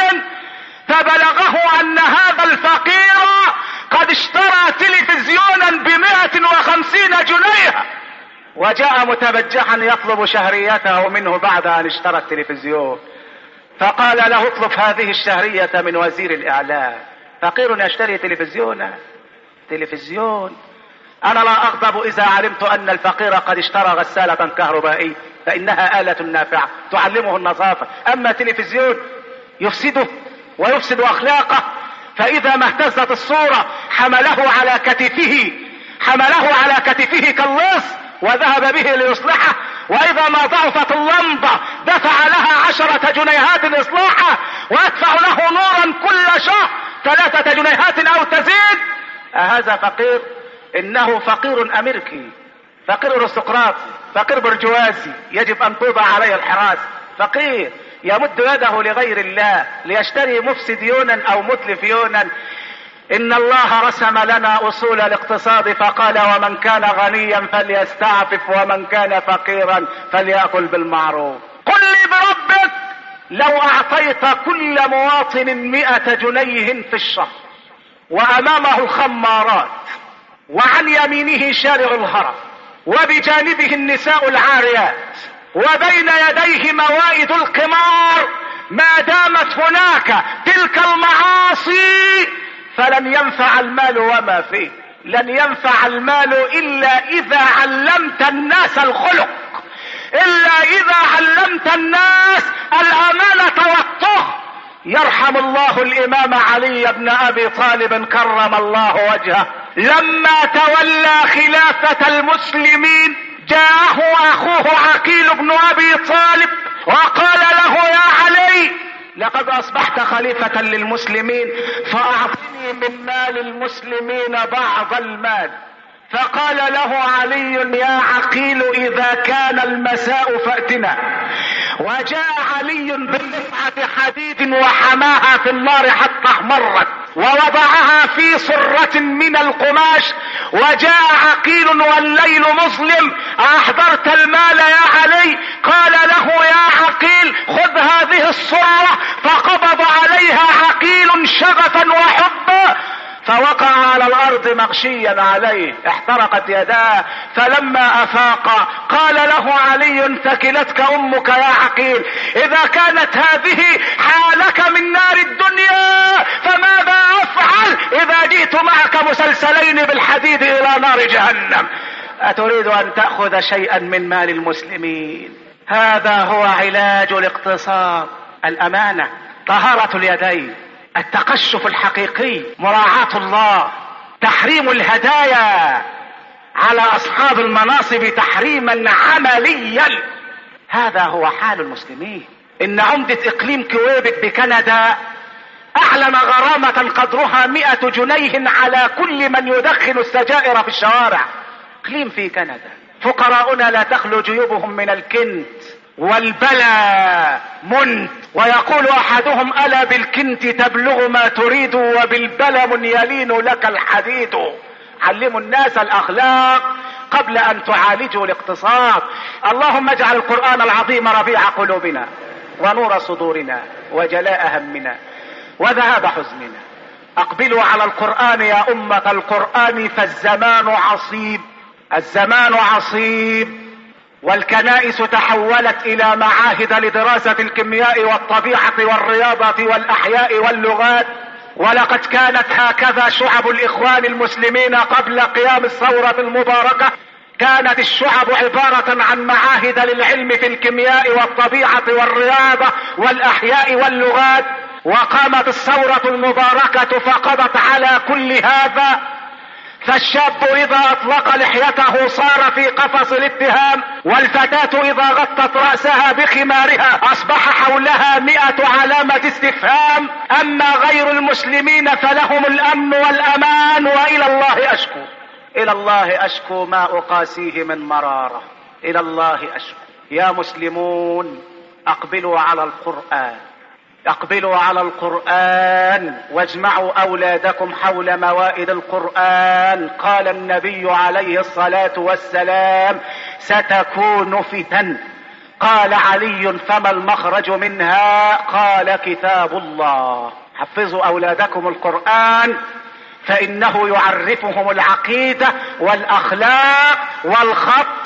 فبلغه ان هذا الفقير قد اشترى تلفزيونا بمائة وخمسين جنيه، وجاء متبجحا يطلب شهريته منه بعد ان اشترى التلفزيون، فقال له اطلب هذه الشهرية من وزير الاعلام. فقير يشتري تلفزيونا تلفزيون. انا لا اغضب اذا علمت ان الفقير قد اشترى غسالة كهربائية، فانها آلة نافعة تعلمه النظافة. اما تلفزيون يفسده ويفسد اخلاقه، فاذا ما اهتزت الصورة حمله على كتفه حمله على كتفه كاللص وذهب به ليصلحه، واذا ما ضعفت اللمبة دفع لها عشرة جنيهات اصلاحه، ويدفع له نورا كل شهر ثلاثة جنيهات او تزيد. هذا فقير؟ انه فقير امريكي، فقير ارستقراطي، فقير برجوازي يجب ان توضع عليه الحراس. فقير يمد يده لغير الله ليشتري مفسد يونا او متلف يونا. ان الله رسم لنا اصول الاقتصاد فقال ومن كان غنيا فليستعفف ومن كان فقيرا فليأكل بالمعروف. قل لي بربك لو اعطيت كل مواطن مئة جنيه في الشهر وامامه الخمارات وعن يمينه شارع الهرم وبجانبه النساء العاريات وبين يديه موائد القمار، ما دامت هناك تلك المعاصي فلن ينفع المال وما فيه. لن ينفع المال الا اذا علمت الناس الخلق، الا اذا علمت الناس الامانة والطهر. يرحم الله الامام علي بن ابي طالب كرم الله وجهه، لما تولى خلافة المسلمين جاءه اخوه عقيل بن ابي طالب وقال له يا علي لقد اصبحت خليفة للمسلمين فاعطني من مال المسلمين بعض المال. فقال له علي يا عقيل اذا كان المساء فاتنا. وجاء علي برفعة حديد وحماها في النار حتى احمرت ووضعها في صرة من القماش. وجاء عقيل والليل مظلم احضرت المال يا علي؟ قال له يا عقيل خذ هذه الصرة. فقبض عليها عقيل شغفا وحبا فوقع على الارض مغشيا عليه، احترقت يداه. فلما افاق قال له علي ثكلتك امك يا عقيل، اذا كانت هذه حالك من نار الدنيا فماذا افعل اذا جئت معك مسلسلين بالحديد الى نار جهنم؟ اتريد ان تأخذ شيئا من مال المسلمين؟ هذا هو علاج الاقتصاد، الامانة، طهارة اليدين، التقشف الحقيقي، مراعاة الله، تحريم الهدايا على اصحاب المناصب تحريما عمليا. هذا هو حال المسلمين. ان عمدة اقليم كويبك بكندا اعلن غرامة قدرها مئة جنيه على كل من يدخن السجائر في الشوارع. اقليم في كندا فقراؤنا لا تخلو جيوبهم من الكنت والبلا منت، ويقول احدهم الا بالكنت تبلغ ما تريد وبالبلم يلين لك الحديد. علموا الناس الاخلاق قبل ان تعالجوا الاقتصاد. اللهم اجعل القرآن العظيم ربيع قلوبنا ونور صدورنا وجلاء همنا وذهاب حزننا. اقبلوا على القرآن يا امة القرآن فالزمان عصيب، الزمان عصيب، والكنائس تحولت الى معاهد لدراسة الكيمياء والطبيعة والرياضة والاحياء واللغات. ولقد كانت هكذا شعب الاخوان المسلمين قبل قيام الثورة المباركة، كانت الشعب عبارة عن معاهد للعلم في الكيمياء والطبيعة والرياضة والاحياء واللغات، وقامت الثورة المباركة فقضت على كل هذا. فالشاب اذا اطلق لحيته صار في قفص الاتهام، والفتاة اذا غطت رأسها بخمارها اصبح حولها مئة علامة استفهام. اما غير المسلمين فلهم الامن والامان، والى الله اشكو، الى الله اشكو ما اقاسيه من مرارة، الى الله اشكو. يا مسلمون اقبلوا على القرآن، اقبلوا على القرآن واجمعوا اولادكم حول موائد القرآن. قال النبي عليه الصلاة والسلام ستكون فتن. قال علي فما المخرج منها؟ قال كتاب الله. حفظوا اولادكم القرآن فانه يعرفهم العقيدة والاخلاق والخط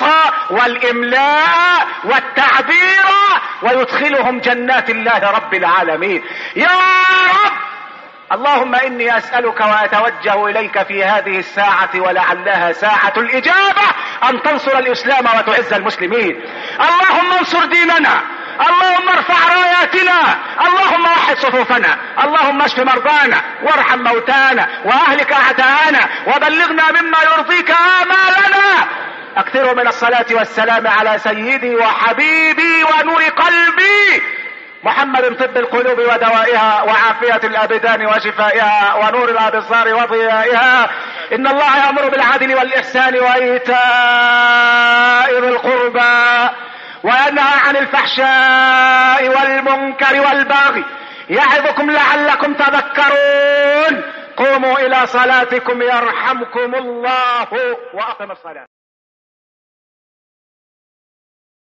والاملاء والتعبير، ويدخلهم جنات الله رب العالمين. يا رب اللهم اني اسألك واتوجه اليك في هذه الساعة ولعلها ساعة الاجابة ان تنصر الاسلام وتعز المسلمين. اللهم انصر ديننا، اللهم ارفع راياتنا، اللهم وحد صفوفنا، اللهم اشف مرضانا وارحم موتانا واهلك اعداءنا وبلغنا مما يرضيك امالنا. اكثروا من الصلاة والسلام على سيدي وحبيبي ونور قلبي محمد، طب القلوب ودوائها وعافية الابدان وشفائها ونور الابصار وضيائها. ان الله يأمر بالعدل والاحسان وايتاء ذي القربى وينهى عن الفحشاء والمنكر والبغي يعظكم لعلكم تذكرون. قوموا الى صلاتكم يرحمكم الله واقم الصلاة.